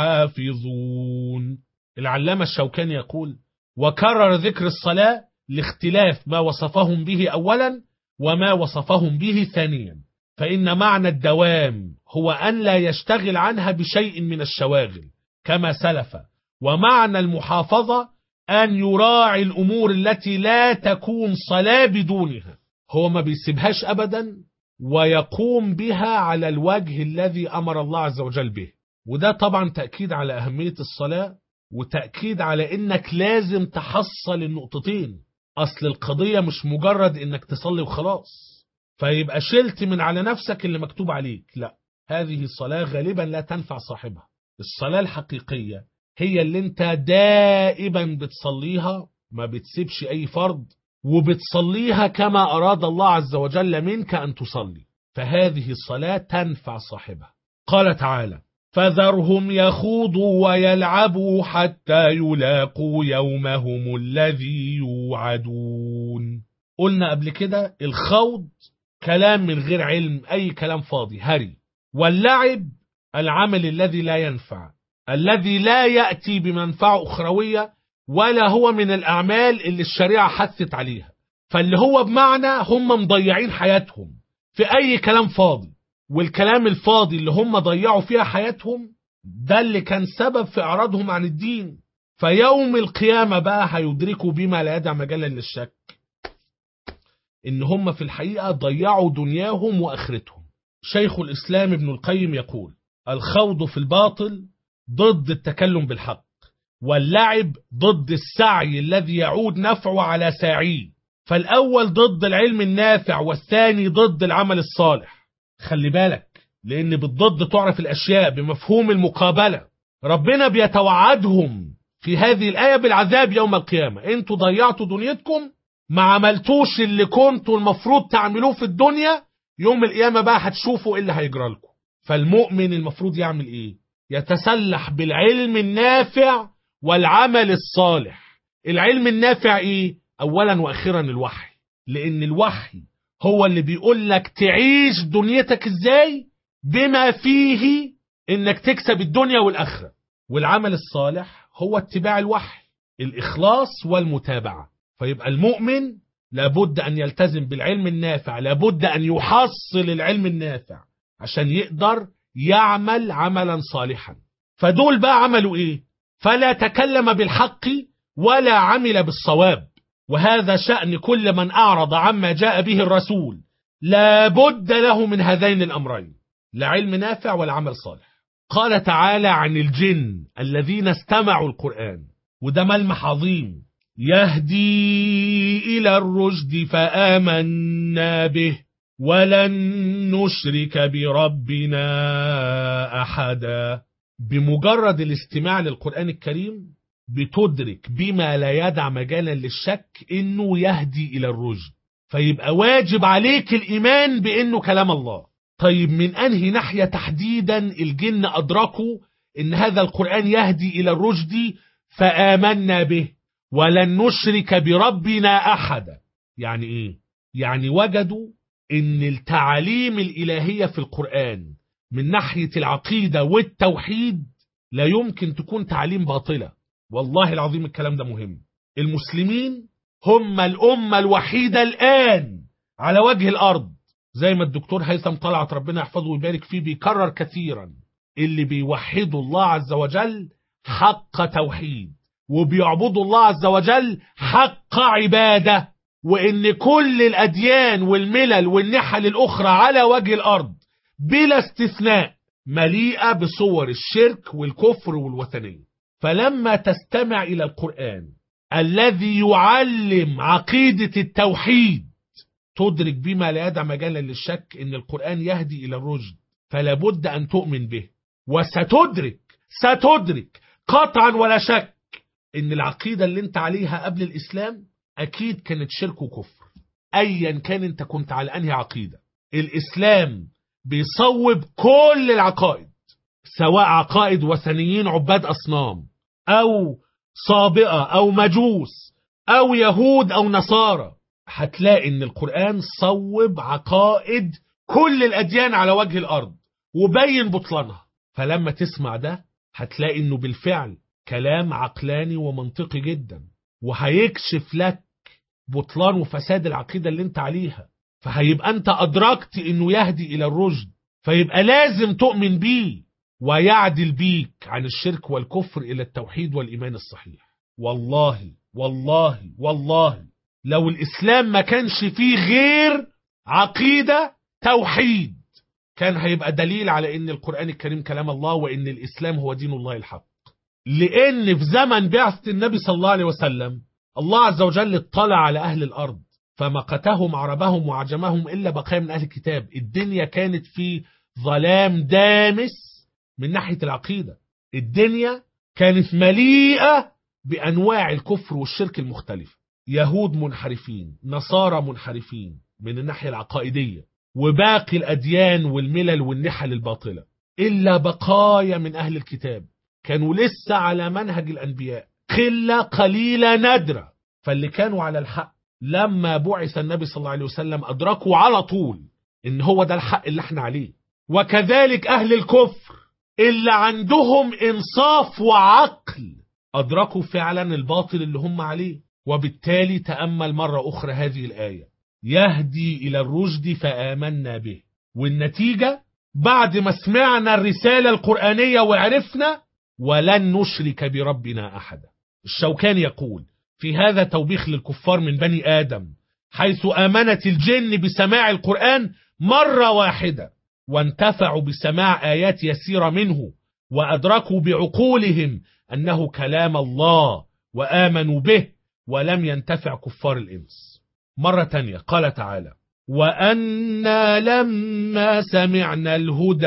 يحافظون. العلامة الشوكاني يقول: وكرر ذكر الصلاة لاختلاف ما وصفهم به أولا وما وصفهم به ثانيا، فإن معنى الدوام هو أن لا يشتغل عنها بشيء من الشواغل كما سلف، ومعنى المحافظة أن يراعي الأمور التي لا تكون صلاة بدونها، هو ما بيسيبهاش أبدا ويقوم بها على الوجه الذي أمر الله عز وجل به. وده طبعا تأكيد على أهمية الصلاة، وتأكيد على إنك لازم تحصل النقطتين. أصل القضية مش مجرد إنك تصلي وخلاص فيبقى شلت من على نفسك اللي مكتوب عليك، لا، هذه الصلاة غالبا لا تنفع صاحبها. الصلاة الحقيقية هي اللي انت دائما بتصليها، ما بتسيبش أي فرض، وبتصليها كما أراد الله عز وجل منك أن تصلي، فهذه الصلاة تنفع صاحبها. قال تعالى: فذرهم يخوضوا ويلعبوا حتى يلاقوا يومهم الذي يوعدون. قلنا قبل كده الخوض كلام من غير علم، أي كلام فاضي هري، واللعب العمل الذي لا ينفع، الذي لا يأتي بمنفعة أخروية ولا هو من الأعمال اللي الشريعة حثت عليها. فاللي هو بمعنى هم مضيعين حياتهم في أي كلام فاضي، والكلام الفاضي اللي هم ضيعوا فيها حياتهم ده اللي كان سبب في إعراضهم عن الدين. فيوم القيامة بقى هيدركوا بما لا يدع مجالا للشك إن هم في الحقيقة ضيعوا دنياهم وآخرتهم. شيخ الإسلام ابن القيم يقول: الخوض في الباطل ضد التكلم بالحق، واللعب ضد السعي الذي يعود نفعه على ساعيه، فالأول ضد العلم النافع والثاني ضد العمل الصالح. خلي بالك، لأن بالضد تعرف الأشياء بمفهوم المقابلة. ربنا بيتوعدهم في هذه الآية بالعذاب يوم القيامة. انتوا ضيعتوا دنيتكم، ما عملتوش اللي كنتوا المفروض تعملوه في الدنيا، يوم القيامة بقى هتشوفوا ايه اللي هيجرى لكم. فالمؤمن المفروض يعمل ايه؟ يتسلح بالعلم النافع والعمل الصالح. العلم النافع ايه؟ اولا واخيرا الوحي، لان الوحي هو اللي بيقول لك تعيش دنيتك ازاي بما فيه انك تكسب الدنيا والآخرة. والعمل الصالح هو اتباع الوحي، الإخلاص والمتابعة. فيبقى المؤمن لابد أن يلتزم بالعلم النافع، لابد أن يحصل العلم النافع عشان يقدر يعمل عملا صالحا. فدول بقى عملوا ايه؟ فلا تكلم بالحق ولا عمل بالصواب. وهذا شأن كل من أعرض عما جاء به الرسول، لابد له من هذين الأمرين، لا علم نافع ولا عمل صالح. قال تعالى عن الجن الذين استمعوا القرآن، وده ملمح عظيم: يهدي إلى الرشد فآمنا به ولن نشرك بربنا أحدا. بمجرد الاستماع للقرآن الكريم بتدرك بما لا يدع مجالا للشك انه يهدي الى الرشد، فيبقى واجب عليك الايمان بانه كلام الله. طيب من انهي ناحية تحديدا الجن ادركوا ان هذا القرآن يهدي الى الرشد فآمنا به ولن نشرك بربنا احدا؟ يعني ايه؟ يعني وجدوا ان التعاليم الالهية في القرآن من ناحية العقيدة والتوحيد لا يمكن تكون تعليم باطلة. والله العظيم الكلام ده مهم. المسلمين هم الأمة الوحيدة الآن على وجه الأرض، زي ما الدكتور هيثم طلعت ربنا يحفظه ويبارك فيه بيكرر كثيرا، اللي بيوحدوا الله عز وجل حق توحيد، وبيعبدوا الله عز وجل حق عبادة. وإن كل الأديان والملل والنحل الأخرى على وجه الأرض بلا استثناء مليئة بصور الشرك والكفر والوثنية. فلما تستمع إلى القرآن الذي يعلم عقيدة التوحيد تدرك بما لا يدع مجالا للشك إن القرآن يهدي إلى الرشد، فلا بد أن تؤمن به. ستدرك قطعا ولا شك إن العقيدة اللي انت عليها قبل الإسلام أكيد كانت شرك وكفر، أيا كان انت كنت على أنهي عقيدة. الإسلام بيصوب كل العقائد، سواء عقائد وثنيين عباد أصنام أو صابئة أو مجوس أو يهود أو نصارى. هتلاقي إن القرآن صوب عقائد كل الأديان على وجه الأرض وبين بطلانها. فلما تسمع ده هتلاقي إنه بالفعل كلام عقلاني ومنطقي جدا، وهيكشف لك بطلان وفساد العقيدة اللي انت عليها. فهيبقى انت أدركت إنه يهدي إلى الرشد، فيبقى لازم تؤمن بيه ويعدل بيك عن الشرك والكفر إلى التوحيد والإيمان الصحيح. والله والله والله لو الإسلام ما كانش فيه غير عقيدة توحيد كان هيبقى دليل على إن القرآن الكريم كلام الله وإن الإسلام هو دين الله الحق. لأن في زمن بعثة النبي صلى الله عليه وسلم الله عز وجل اطلع على أهل الأرض فمقتهم عربهم وعجمهم إلا بقايا من أهل الكتاب. الدنيا كانت في ظلام دامس من ناحية العقيدة، الدنيا كانت مليئة بأنواع الكفر والشرك المختلف، يهود منحرفين، نصارى منحرفين من الناحية العقائدية، وباقي الأديان والملل والنحل الباطلة، إلا بقايا من أهل الكتاب كانوا لسه على منهج الأنبياء، قلة قليلة نادرة. فاللي كانوا على الحق لما بعث النبي صلى الله عليه وسلم أدركوا على طول إن هو ده الحق اللي احنا عليه. وكذلك أهل الكفر اللي عندهم إنصاف وعقل أدركوا فعلا الباطل اللي هم عليه. وبالتالي تأمل مرة أخرى هذه الآية: يهدي إلى الرشد فآمنا به. والنتيجة بعد ما سمعنا الرسالة القرآنية وعرفنا ولن نشرك بربنا أحدا. الشوكاني يقول في هذا توبيخ للكفار من بني آدم، حيث آمنت الجن بسماع القرآن مرة واحدة وانتفعوا بسماع آيات يسيرة منه وأدركوا بعقولهم أنه كلام الله وآمنوا به، ولم ينتفع كفار الإنس. مرة تانية قال تعالى: وأنا لما سمعنا الهدى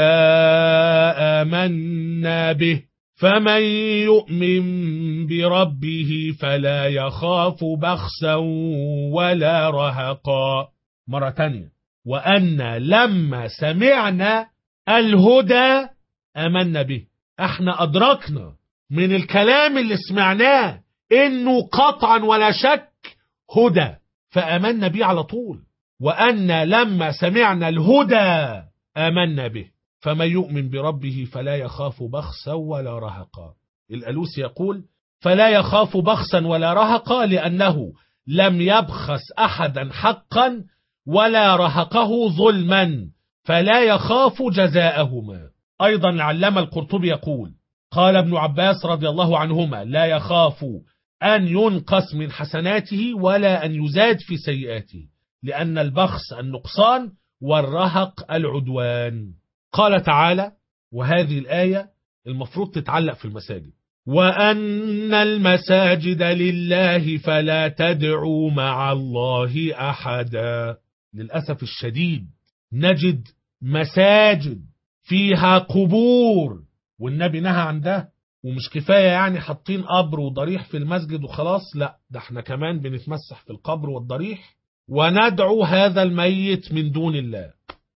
آمنا به فمن يؤمن بربه فلا يخاف بخسا ولا رهقا. مرة تانية: وأنا لما سمعنا الهدى آمنا به. احنا أدركنا من الكلام اللي سمعناه إنه قطعا ولا شك هدى، فآمنا به على طول. وأن لما سمعنا الهدى آمنا به فمن يؤمن بربه فلا يخاف بخسا ولا رهقا. الألوسي يقول فلا يخاف بخسا ولا رهقا لأنه لم يبخس أحدا حقا ولا رهقه ظلما فلا يخاف جزاءهما. أيضا العلامة القرطبي يقول قال ابن عباس رضي الله عنهما لا يخاف أن ينقص من حسناته ولا أن يزاد في سيئاته لأن البخس النقصان والرهق العدوان. قال تعالى وهذه الآية المفروض تتعلق في المساجد وأن المساجد لله فلا تدعوا مع الله أحدا. للأسف الشديد نجد مساجد فيها قبور والنبي نهى عن ده، ومش كفاية يعني حاطين قبر وضريح في المسجد وخلاص، لا ده احنا كمان بنتمسح في القبر والضريح وندعو هذا الميت من دون الله.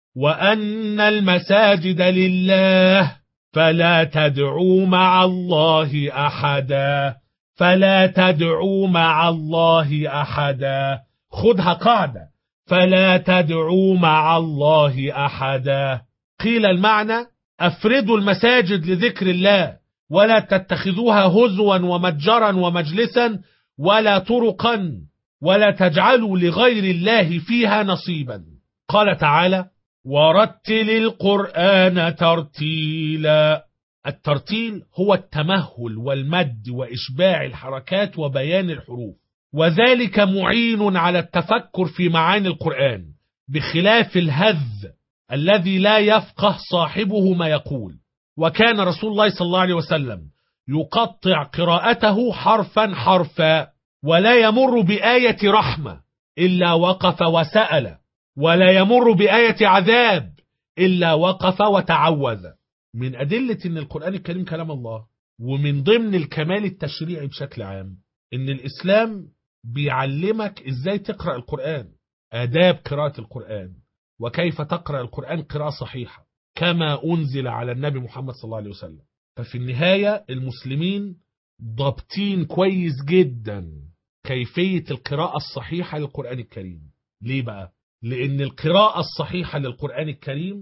وأن المساجد لله فلا تدعوا مع الله أحدا فلا تدعوا مع الله أحدا. خدها قاعدة فلا تدعوا مع الله أحدا. قيل المعنى أفردوا المساجد لذكر الله ولا تتخذوها هزوا ومتجرا ومجلسا ولا طرقا ولا تجعلوا لغير الله فيها نصيبا. قال تعالى ورتل القرآن ترتيلا. الترتيل هو التمهل والمد وإشباع الحركات وبيان الحروف، وذلك معين على التفكر في معاني القرآن بخلاف الهذ الذي لا يفقه صاحبه ما يقول. وكان رسول الله صلى الله عليه وسلم يقطع قراءته حرفا حرفا ولا يمر بآية رحمة إلا وقف وسأل ولا يمر بآية عذاب إلا وقف وتعوذ. من أدلة أن القرآن الكريم كلام الله، ومن ضمن الكمال التشريعي بشكل عام أن الإسلام بيعلمك إزاي تقرأ القرآن، آداب قراءة القرآن وكيف تقرأ القرآن قراءة صحيحة كما أنزل على النبي محمد صلى الله عليه وسلم. ففي النهاية المسلمين ضابطين كويس جدا كيفية القراءة الصحيحة للقرآن الكريم. ليه بقى؟ لأن القراءة الصحيحة للقرآن الكريم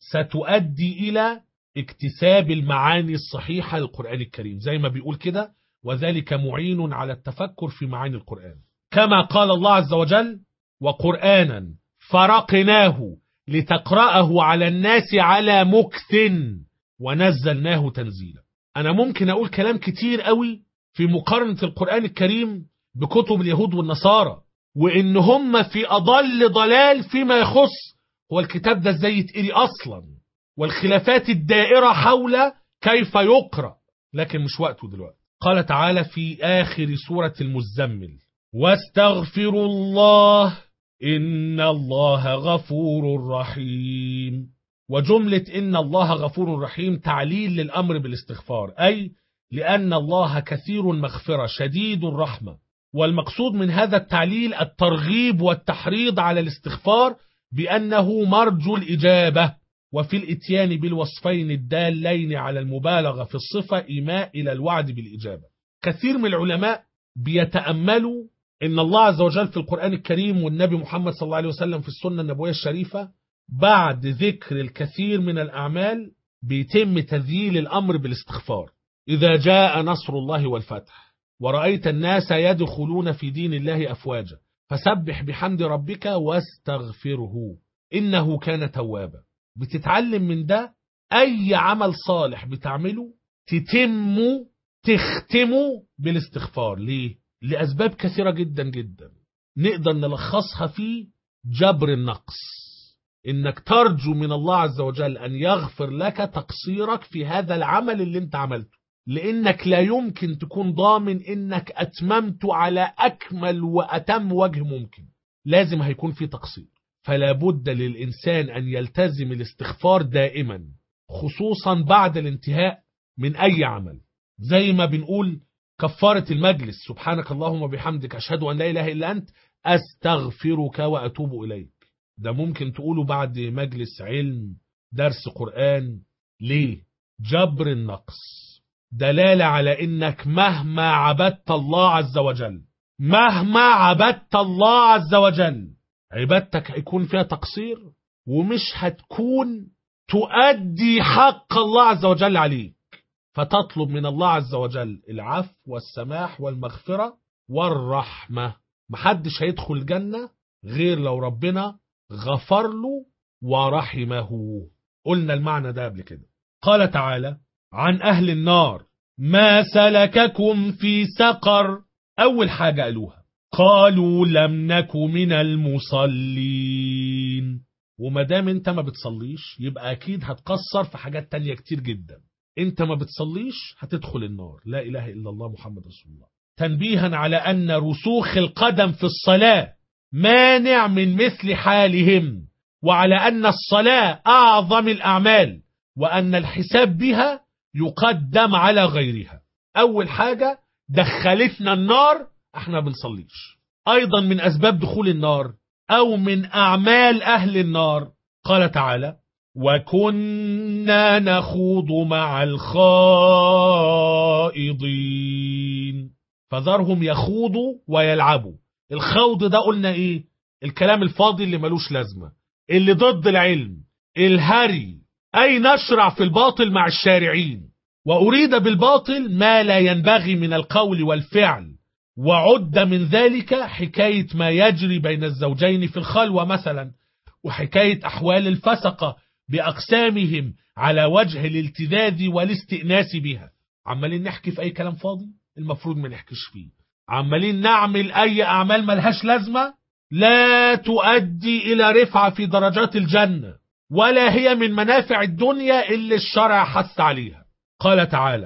ستؤدي إلى اكتساب المعاني الصحيحة للقرآن الكريم، زي ما بيقول كده وذلك معين على التفكر في معاني القرآن. كما قال الله عز وجل وقرآنا فرقناه لتقرأه على الناس على مكث ونزلناه تنزيلا. أنا ممكن أقول كلام كتير قوي في مقارنة القرآن الكريم بكتب اليهود والنصارى، وإن هم في أضل ضلال فيما يخص هو الكتاب ده ازاي يتقري أصلا، والخلافات الدائرة حول كيف يقرأ، لكن مش وقته دلوقتي. قال تعالى في آخر سورة المزمل واستغفروا الله إن الله غفور رحيم. وجملة إن الله غفور رحيم تعليل للأمر بالاستغفار، أي لأن الله كثير المغفرة شديد الرحمة. والمقصود من هذا التعليل الترغيب والتحريض على الاستغفار بأنه مرجو الإجابة، وفي الإتيان بالوصفين الدالين على المبالغة في الصفة إيماء إلى الوعد بالإجابة. كثير من العلماء بيتأملوا إن الله عز وجل في القرآن الكريم والنبي محمد صلى الله عليه وسلم في السنة النبوية الشريفة بعد ذكر الكثير من الأعمال بيتم تذييل الأمر بالاستغفار. إذا جاء نصر الله والفتح ورأيت الناس يدخلون في دين الله أفواجا فسبح بحمد ربك واستغفره إنه كان توابا. بتتعلم من ده أي عمل صالح بتعمله تختمه بالاستغفار. ليه؟ لأسباب كثيرة جدا جدا نقدر نلخصها في جبر النقص، إنك ترجو من الله عز وجل أن يغفر لك تقصيرك في هذا العمل اللي انت عملته، لأنك لا يمكن تكون ضامن إنك أتممت على أكمل وأتم وجه ممكن، لازم هيكون في تقصير. فلا بد للإنسان أن يلتزم الاستغفار دائما خصوصا بعد الانتهاء من أي عمل، زي ما بنقول كفارة المجلس سبحانك اللهم وبحمدك أشهد أن لا إله إلا أنت أستغفرك وأتوب إليك. ده ممكن تقوله بعد مجلس علم درس قرآن. ليه؟ جبر النقص، دلالة على إنك مهما عبدت الله عز وجل عبادتك هيكون فيها تقصير، ومش هتكون تؤدي حق الله عز وجل عليك، فتطلب من الله عز وجل العفو والسماح والمغفرة والرحمة. محدش هيدخل الجنة غير لو ربنا غفر له ورحمه. قلنا المعنى ده قبل كده. قال تعالى عن أهل النار: ما سلككم في سقر؟ أول حاجة قالوها قالوا لم نك من المصلين. ومادام انت ما بتصليش يبقى أكيد هتقصر في حاجات تانية كتير جدا. انت ما بتصليش هتدخل النار. لا إله إلا الله محمد رسول الله. تنبيها على أن رسوخ القدم في الصلاة مانع من مثل حالهم، وعلى أن الصلاة أعظم الأعمال، وأن الحساب بها يقدم على غيرها. أول حاجة دخلتنا النار احنا بنصليش. أيضا من أسباب دخول النار أو من أعمال أهل النار قال تعالى: وكنا نخوض مع الخائضين. فذرهم يخوضوا ويلعبوا. الخوض ده قلنا ايه؟ الكلام الفاضي اللي ملوش لازمة، اللي ضد العلم، الهري، أي نشرع في الباطل مع الشارعين. وأريد بالباطل ما لا ينبغي من القول والفعل، وعد من ذلك حكاية ما يجري بين الزوجين في الخلوة مثلا، وحكاية أحوال الفسقة بأقسامهم على وجه الالتذاذ والاستئناس بها. عمالين نحكي في أي كلام فاضي المفروض ما نحكيش فيه. عمالين نعمل أي أعمال ملهاش لازمة لا تؤدي إلى رفعة في درجات الجنة، ولا هي من منافع الدنيا اللي الشرع حث عليها. قال تعالى: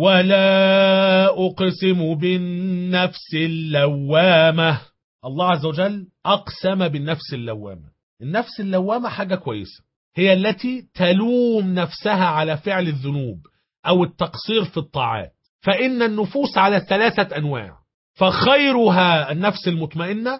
ولا أقسم بالنفس اللوامة. الله عز وجل أقسم بالنفس اللوامة. النفس اللوامة حاجة كويسة، هي التي تلوم نفسها على فعل الذنوب أو التقصير في الطاعات. فإن النفوس على 3 أنواع، فخيرها النفس المطمئنة،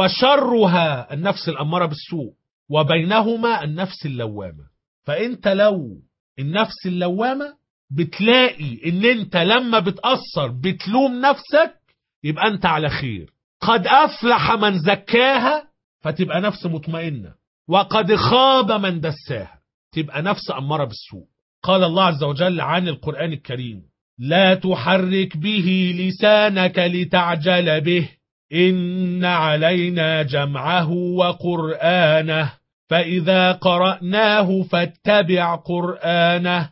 وشرها النفس الأمارة بالسوء، وبينهما النفس اللوامة. فأنت لو النفس اللوامة بتلاقي ان انت لما بتأثر بتلوم نفسك، يبقى انت على خير. قد أفلح من زكاها، فتبقى نفس مطمئنة، وقد خاب من دساها، تبقى نفس أمارة بالسوء. قال الله عز وجل عن القرآن الكريم: لا تحرك به لسانك لتعجل به إن علينا جمعه وقرآنه فإذا قرأناه فاتبع قرآنه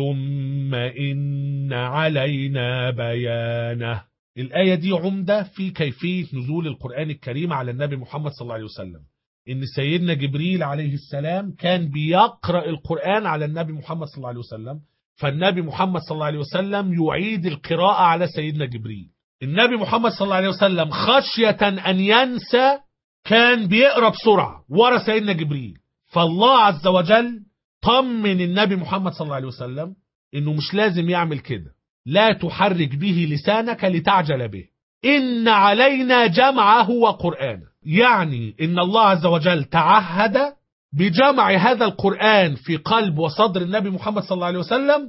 ثم إن علينا بيانه. الآية دي عمدة في كيفية نزول القرآن الكريم على النبي محمد صلى الله عليه وسلم. إن سيدنا جبريل عليه السلام كان بيقرأ القرآن على النبي محمد صلى الله عليه وسلم، فالنبي محمد صلى الله عليه وسلم يعيد القراءة على سيدنا جبريل. النبي محمد صلى الله عليه وسلم خشية أن ينسى كان بيقرأ بسرعة ورا سيدنا جبريل، فالله عز وجل طمن النبي محمد صلى الله عليه وسلم إنه مش لازم يعمل كده. لا تحرك به لسانك لتعجل به إن علينا جمعه وقرآنه. يعني إن الله عز وجل تعهد بجمع هذا القرآن في قلب وصدر النبي محمد صلى الله عليه وسلم،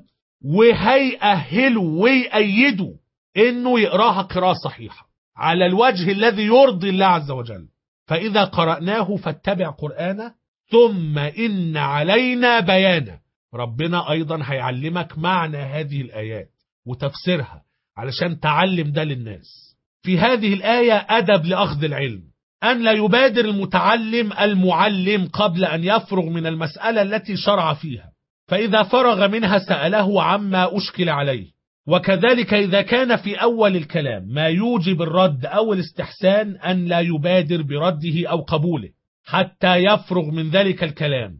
وهيأهله ويأيده إنه يقراها قراءة صحيحة على الوجه الذي يرضي الله عز وجل. فإذا قرأناه فاتبع قرآنه ثم إن علينا بيانه. ربنا أيضا هيعلمك معنى هذه الآيات وتفسيرها علشان تعلم ده للناس. في هذه الآية أدب لأخذ العلم، أن لا يبادر المتعلم المعلم قبل أن يفرغ من المسألة التي شرع فيها، فإذا فرغ منها سأله عما أشكل عليه. وكذلك إذا كان في أول الكلام ما يوجب الرد أو الاستحسان أن لا يبادر برده أو قبوله حتى يفرغ من ذلك الكلام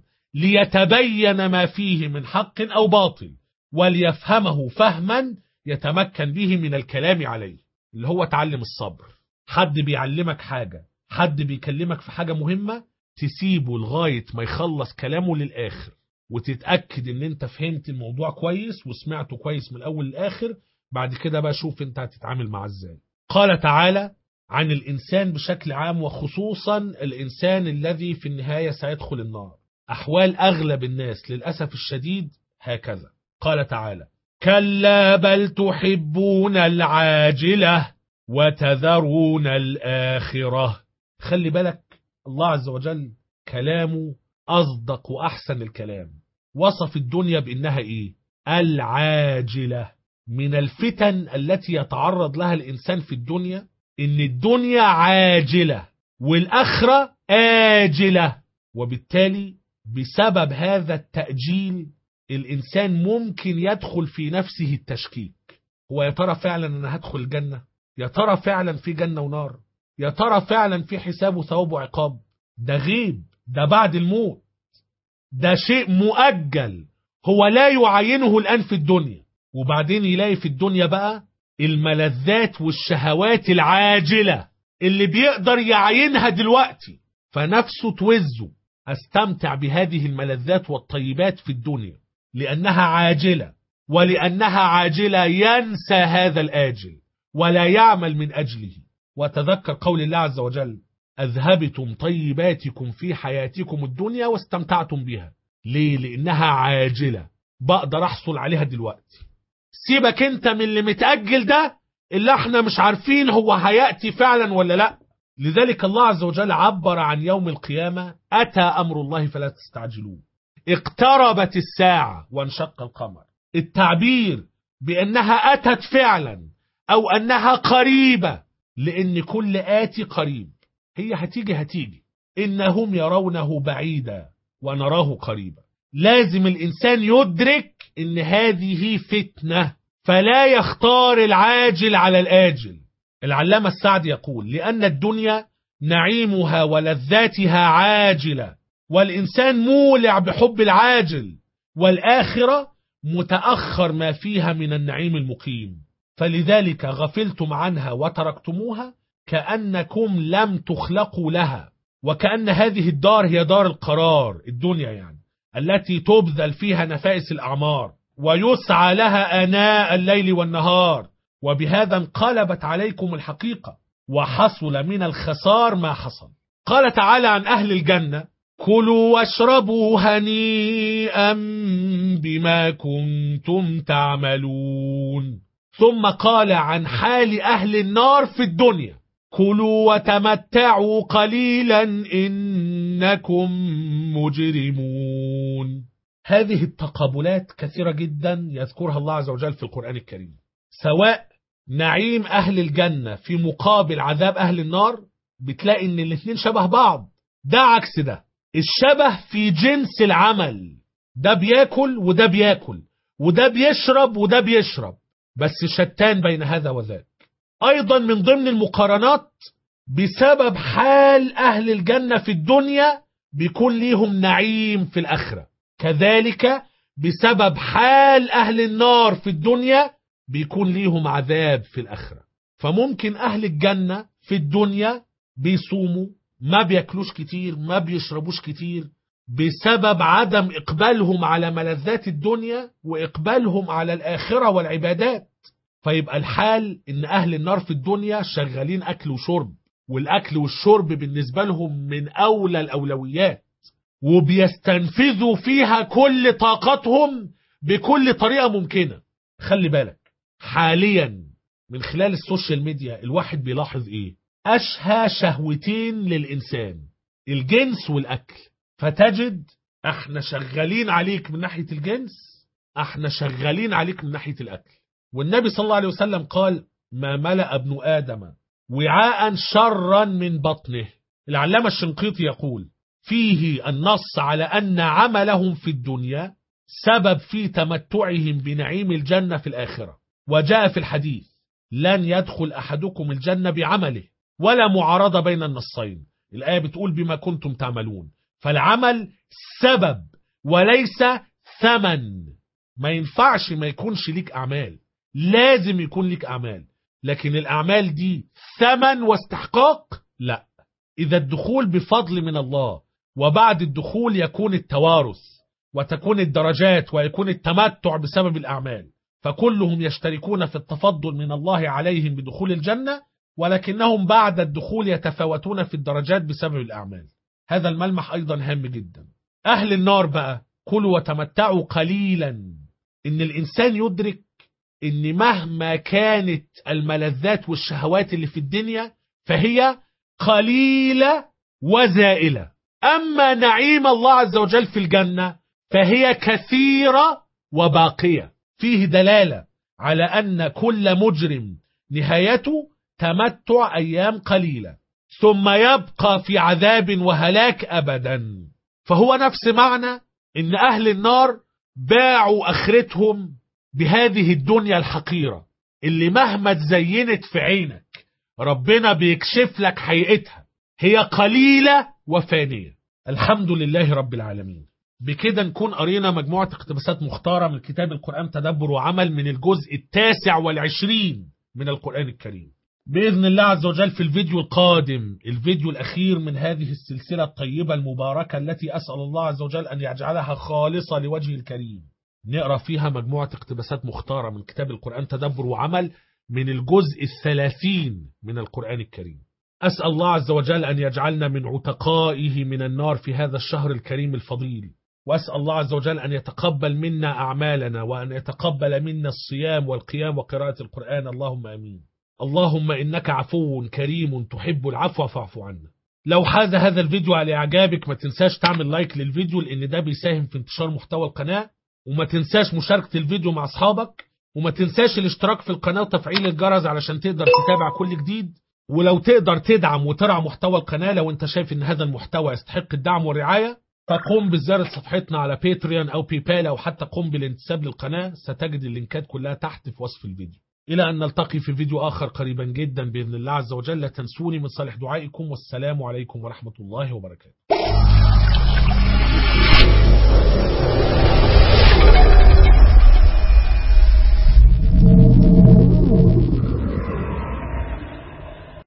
ليتبين ما فيه من حق أو باطل، وليفهمه فهما يتمكن به من الكلام عليه، اللي هو تعلم الصبر. حد بيعلمك حاجة، حد بيكلمك في حاجة مهمة، تسيبه لغاية ما يخلص كلامه للآخر وتتأكد ان انت فهمت الموضوع كويس وسمعته كويس من الأول للآخر. بعد كده بقى شوف انت هتتعامل معاه ازاي. قال تعالى عن الإنسان بشكل عام، وخصوصا الإنسان الذي في النهاية سيدخل النار. أحوال أغلب الناس للأسف الشديد هكذا. قال تعالى: كلا بل تحبون العاجلة وتذرون الآخرة. خلي بالك الله عز وجل كلامه أصدق وأحسن الكلام. وصف الدنيا بأنها إيه؟ العاجلة. من الفتن التي يتعرض لها الإنسان في الدنيا إن الدنيا عاجلة والآخرة آجلة، وبالتالي بسبب هذا التأجيل الإنسان ممكن يدخل في نفسه التشكيك. هو يا ترى فعلا أنا هدخل الجنة؟ يا ترى فعلا في جنة ونار؟ يا ترى فعلا في حساب وثواب وعقاب؟ ده غيب، ده بعد الموت، ده شيء مؤجل هو لا يعينه الآن في الدنيا. وبعدين يلاقي في الدنيا بقى الملذات والشهوات العاجلة اللي بيقدر يعينها دلوقتي، فنفسه توزه. استمتع بهذه الملذات والطيبات في الدنيا لأنها عاجلة، ولأنها عاجلة ينسى هذا الآجل ولا يعمل من أجله. وتذكر قول الله عز وجل: أذهبتم طيباتكم في حياتكم الدنيا واستمتعتم بها. ليه؟ لأنها عاجلة، بقدر أحصل عليها دلوقتي. سيبك انت من اللي متأجل ده، اللي احنا مش عارفين هو هيأتي فعلا ولا لا. لذلك الله عز وجل عبر عن يوم القيامة: أتى أمر الله فلا تستعجلوه، اقتربت الساعة وانشق القمر. التعبير بأنها أتت فعلا أو أنها قريبة، لأن كل آتي قريب. هي هتيجي. إنهم يرونه بعيدا ونراه قريبا. لازم الإنسان يدرك إن هذه فتنة، فلا يختار العاجل على الآجل. العلامة السعدي يقول: لأن الدنيا نعيمها ولذاتها عاجلة، والإنسان مولع بحب العاجل، والآخرة متأخر ما فيها من النعيم المقيم، فلذلك غفلتم عنها وتركتموها كأنكم لم تخلقوا لها، وكأن هذه الدار هي دار القرار، الدنيا يعني، التي تبذل فيها نفائس الأعمار ويسعى لها آناء الليل والنهار. وبهذا انقلبت عليكم الحقيقة وحصل من الخسار ما حصل. قال تعالى عن أهل الجنة: كلوا واشربوا هنيئا بما كنتم تعملون. ثم قال عن حال أهل النار في الدنيا: كلوا وتمتعوا قليلا إنكم مجرمون. هذه التقابلات كثيرة جدا يذكرها الله عز وجل في القرآن الكريم، سواء نعيم أهل الجنة في مقابل عذاب أهل النار، بتلاقي إن الاثنين شبه بعض. ده عكس ده، الشبه في جنس العمل، ده بياكل وده بياكل، وده بيشرب وده بيشرب، بس شتان بين هذا وذاك. أيضا من ضمن المقارنات، بسبب حال أهل الجنة في الدنيا بيكون ليهم نعيم في الآخرة، كذلك بسبب حال أهل النار في الدنيا بيكون ليهم عذاب في الآخرة. فممكن أهل الجنة في الدنيا بيصوموا، ما بياكلوش كتير، ما بيشربوش كتير، بسبب عدم إقبالهم على ملذات الدنيا وإقبالهم على الآخرة والعبادات. فيبقى الحال إن أهل النار في الدنيا شغالين أكل وشرب، والأكل والشرب بالنسبة لهم من أولى الأولويات، وبيستنفذوا فيها كل طاقتهم بكل طريقة ممكنة. خلي بالك حاليا من خلال السوشيال ميديا الواحد بيلاحظ إيه؟ أشهى شهوتين للإنسان: الجنس والأكل. فتجد احنا شغالين عليك من ناحية الجنس، احنا شغالين عليك من ناحية الأكل. والنبي صلى الله عليه وسلم قال: ما ملأ ابن آدم وعاء شرا من بطنه. العلامة الشنقيطي يقول: فيه النص على أن عملهم في الدنيا سبب في تمتعهم بنعيم الجنة في الآخرة. وجاء في الحديث: لن يدخل أحدكم الجنة بعمله، ولا معارضة بين النصين. الآية بتقول بما كنتم تعملون، فالعمل سبب وليس ثمن. ما ينفعش ما يكونش ليك أعمال، لازم يكون ليك أعمال، لكن الأعمال دي ثمن واستحقاق لا. إذا الدخول بفضل من الله، وبعد الدخول يكون التوارث وتكون الدرجات ويكون التمتع بسبب الأعمال، فكلهم يشتركون في التفضل من الله عليهم بدخول الجنة، ولكنهم بعد الدخول يتفاوتون في الدرجات بسبب الأعمال. هذا الملمح أيضا هام جدا. أهل النار بقى: كلوا وتمتعوا قليلا. إن الإنسان يدرك إن مهما كانت الملذات والشهوات اللي في الدنيا فهي قليلة وزائلة. أما نعيم الله عز وجل في الجنة فهي كثيرة وباقية. فيه دلالة على أن كل مجرم نهايته تمتع أيام قليلة ثم يبقى في عذاب وهلاك أبدا. فهو نفس معنى إن أهل النار باعوا آخرتهم بهذه الدنيا الحقيرة اللي مهما تزينت في عينك ربنا بيكشف لك حقيقتها، هي قليلة وفانية. الحمد لله رب العالمين. بكده نكون قرينا مجموعة اقتباسات مختارة من كتاب القرآن تدبر وعمل من الجزء 29 من القرآن الكريم. بإذن الله عز وجل في الفيديو القادم، الفيديو الأخير من هذه السلسلة الطيبة المباركة التي أسأل الله عز وجل أن يجعلها خالصة لوجهه الكريم، نقرأ فيها مجموعة اقتباسات مختارة من كتاب القرآن تدبر وعمل من الجزء 30 من القرآن الكريم. أسأل الله عز وجل أن يجعلنا من عتقائه من النار في هذا الشهر الكريم الفضيل، وأسأل الله عز وجل أن يتقبل منا أعمالنا وأن يتقبل منا الصيام والقيام وقراءة القرآن، اللهم أمين. اللهم إنك عفو كريم تحب العفو فاعف عنا. لو حاز هذا الفيديو على إعجابك ما تنساش تعمل لايك للفيديو لأن ده بيساهم في انتشار محتوى القناة، وما تنساش مشاركة الفيديو مع أصحابك، وما تنساش الاشتراك في القناة وتفعيل الجرس علشان تقدر تتابع كل جديد. ولو تقدر تدعم وترعى محتوى القناة لو انت شايف ان هذا المحتوى يستحق الدعم والرعاية، فقم بزيارة صفحتنا على باتريون أو بيبال أو حتى قم بالانتساب للقناة، ستجد اللينكات كلها تحت في وصف الفيديو. إلى أن نلتقي في فيديو آخر قريبا جدا بإذن الله عز وجل، لا تنسوني من صالح دعائكم، والسلام عليكم ورحمة الله وبركاته.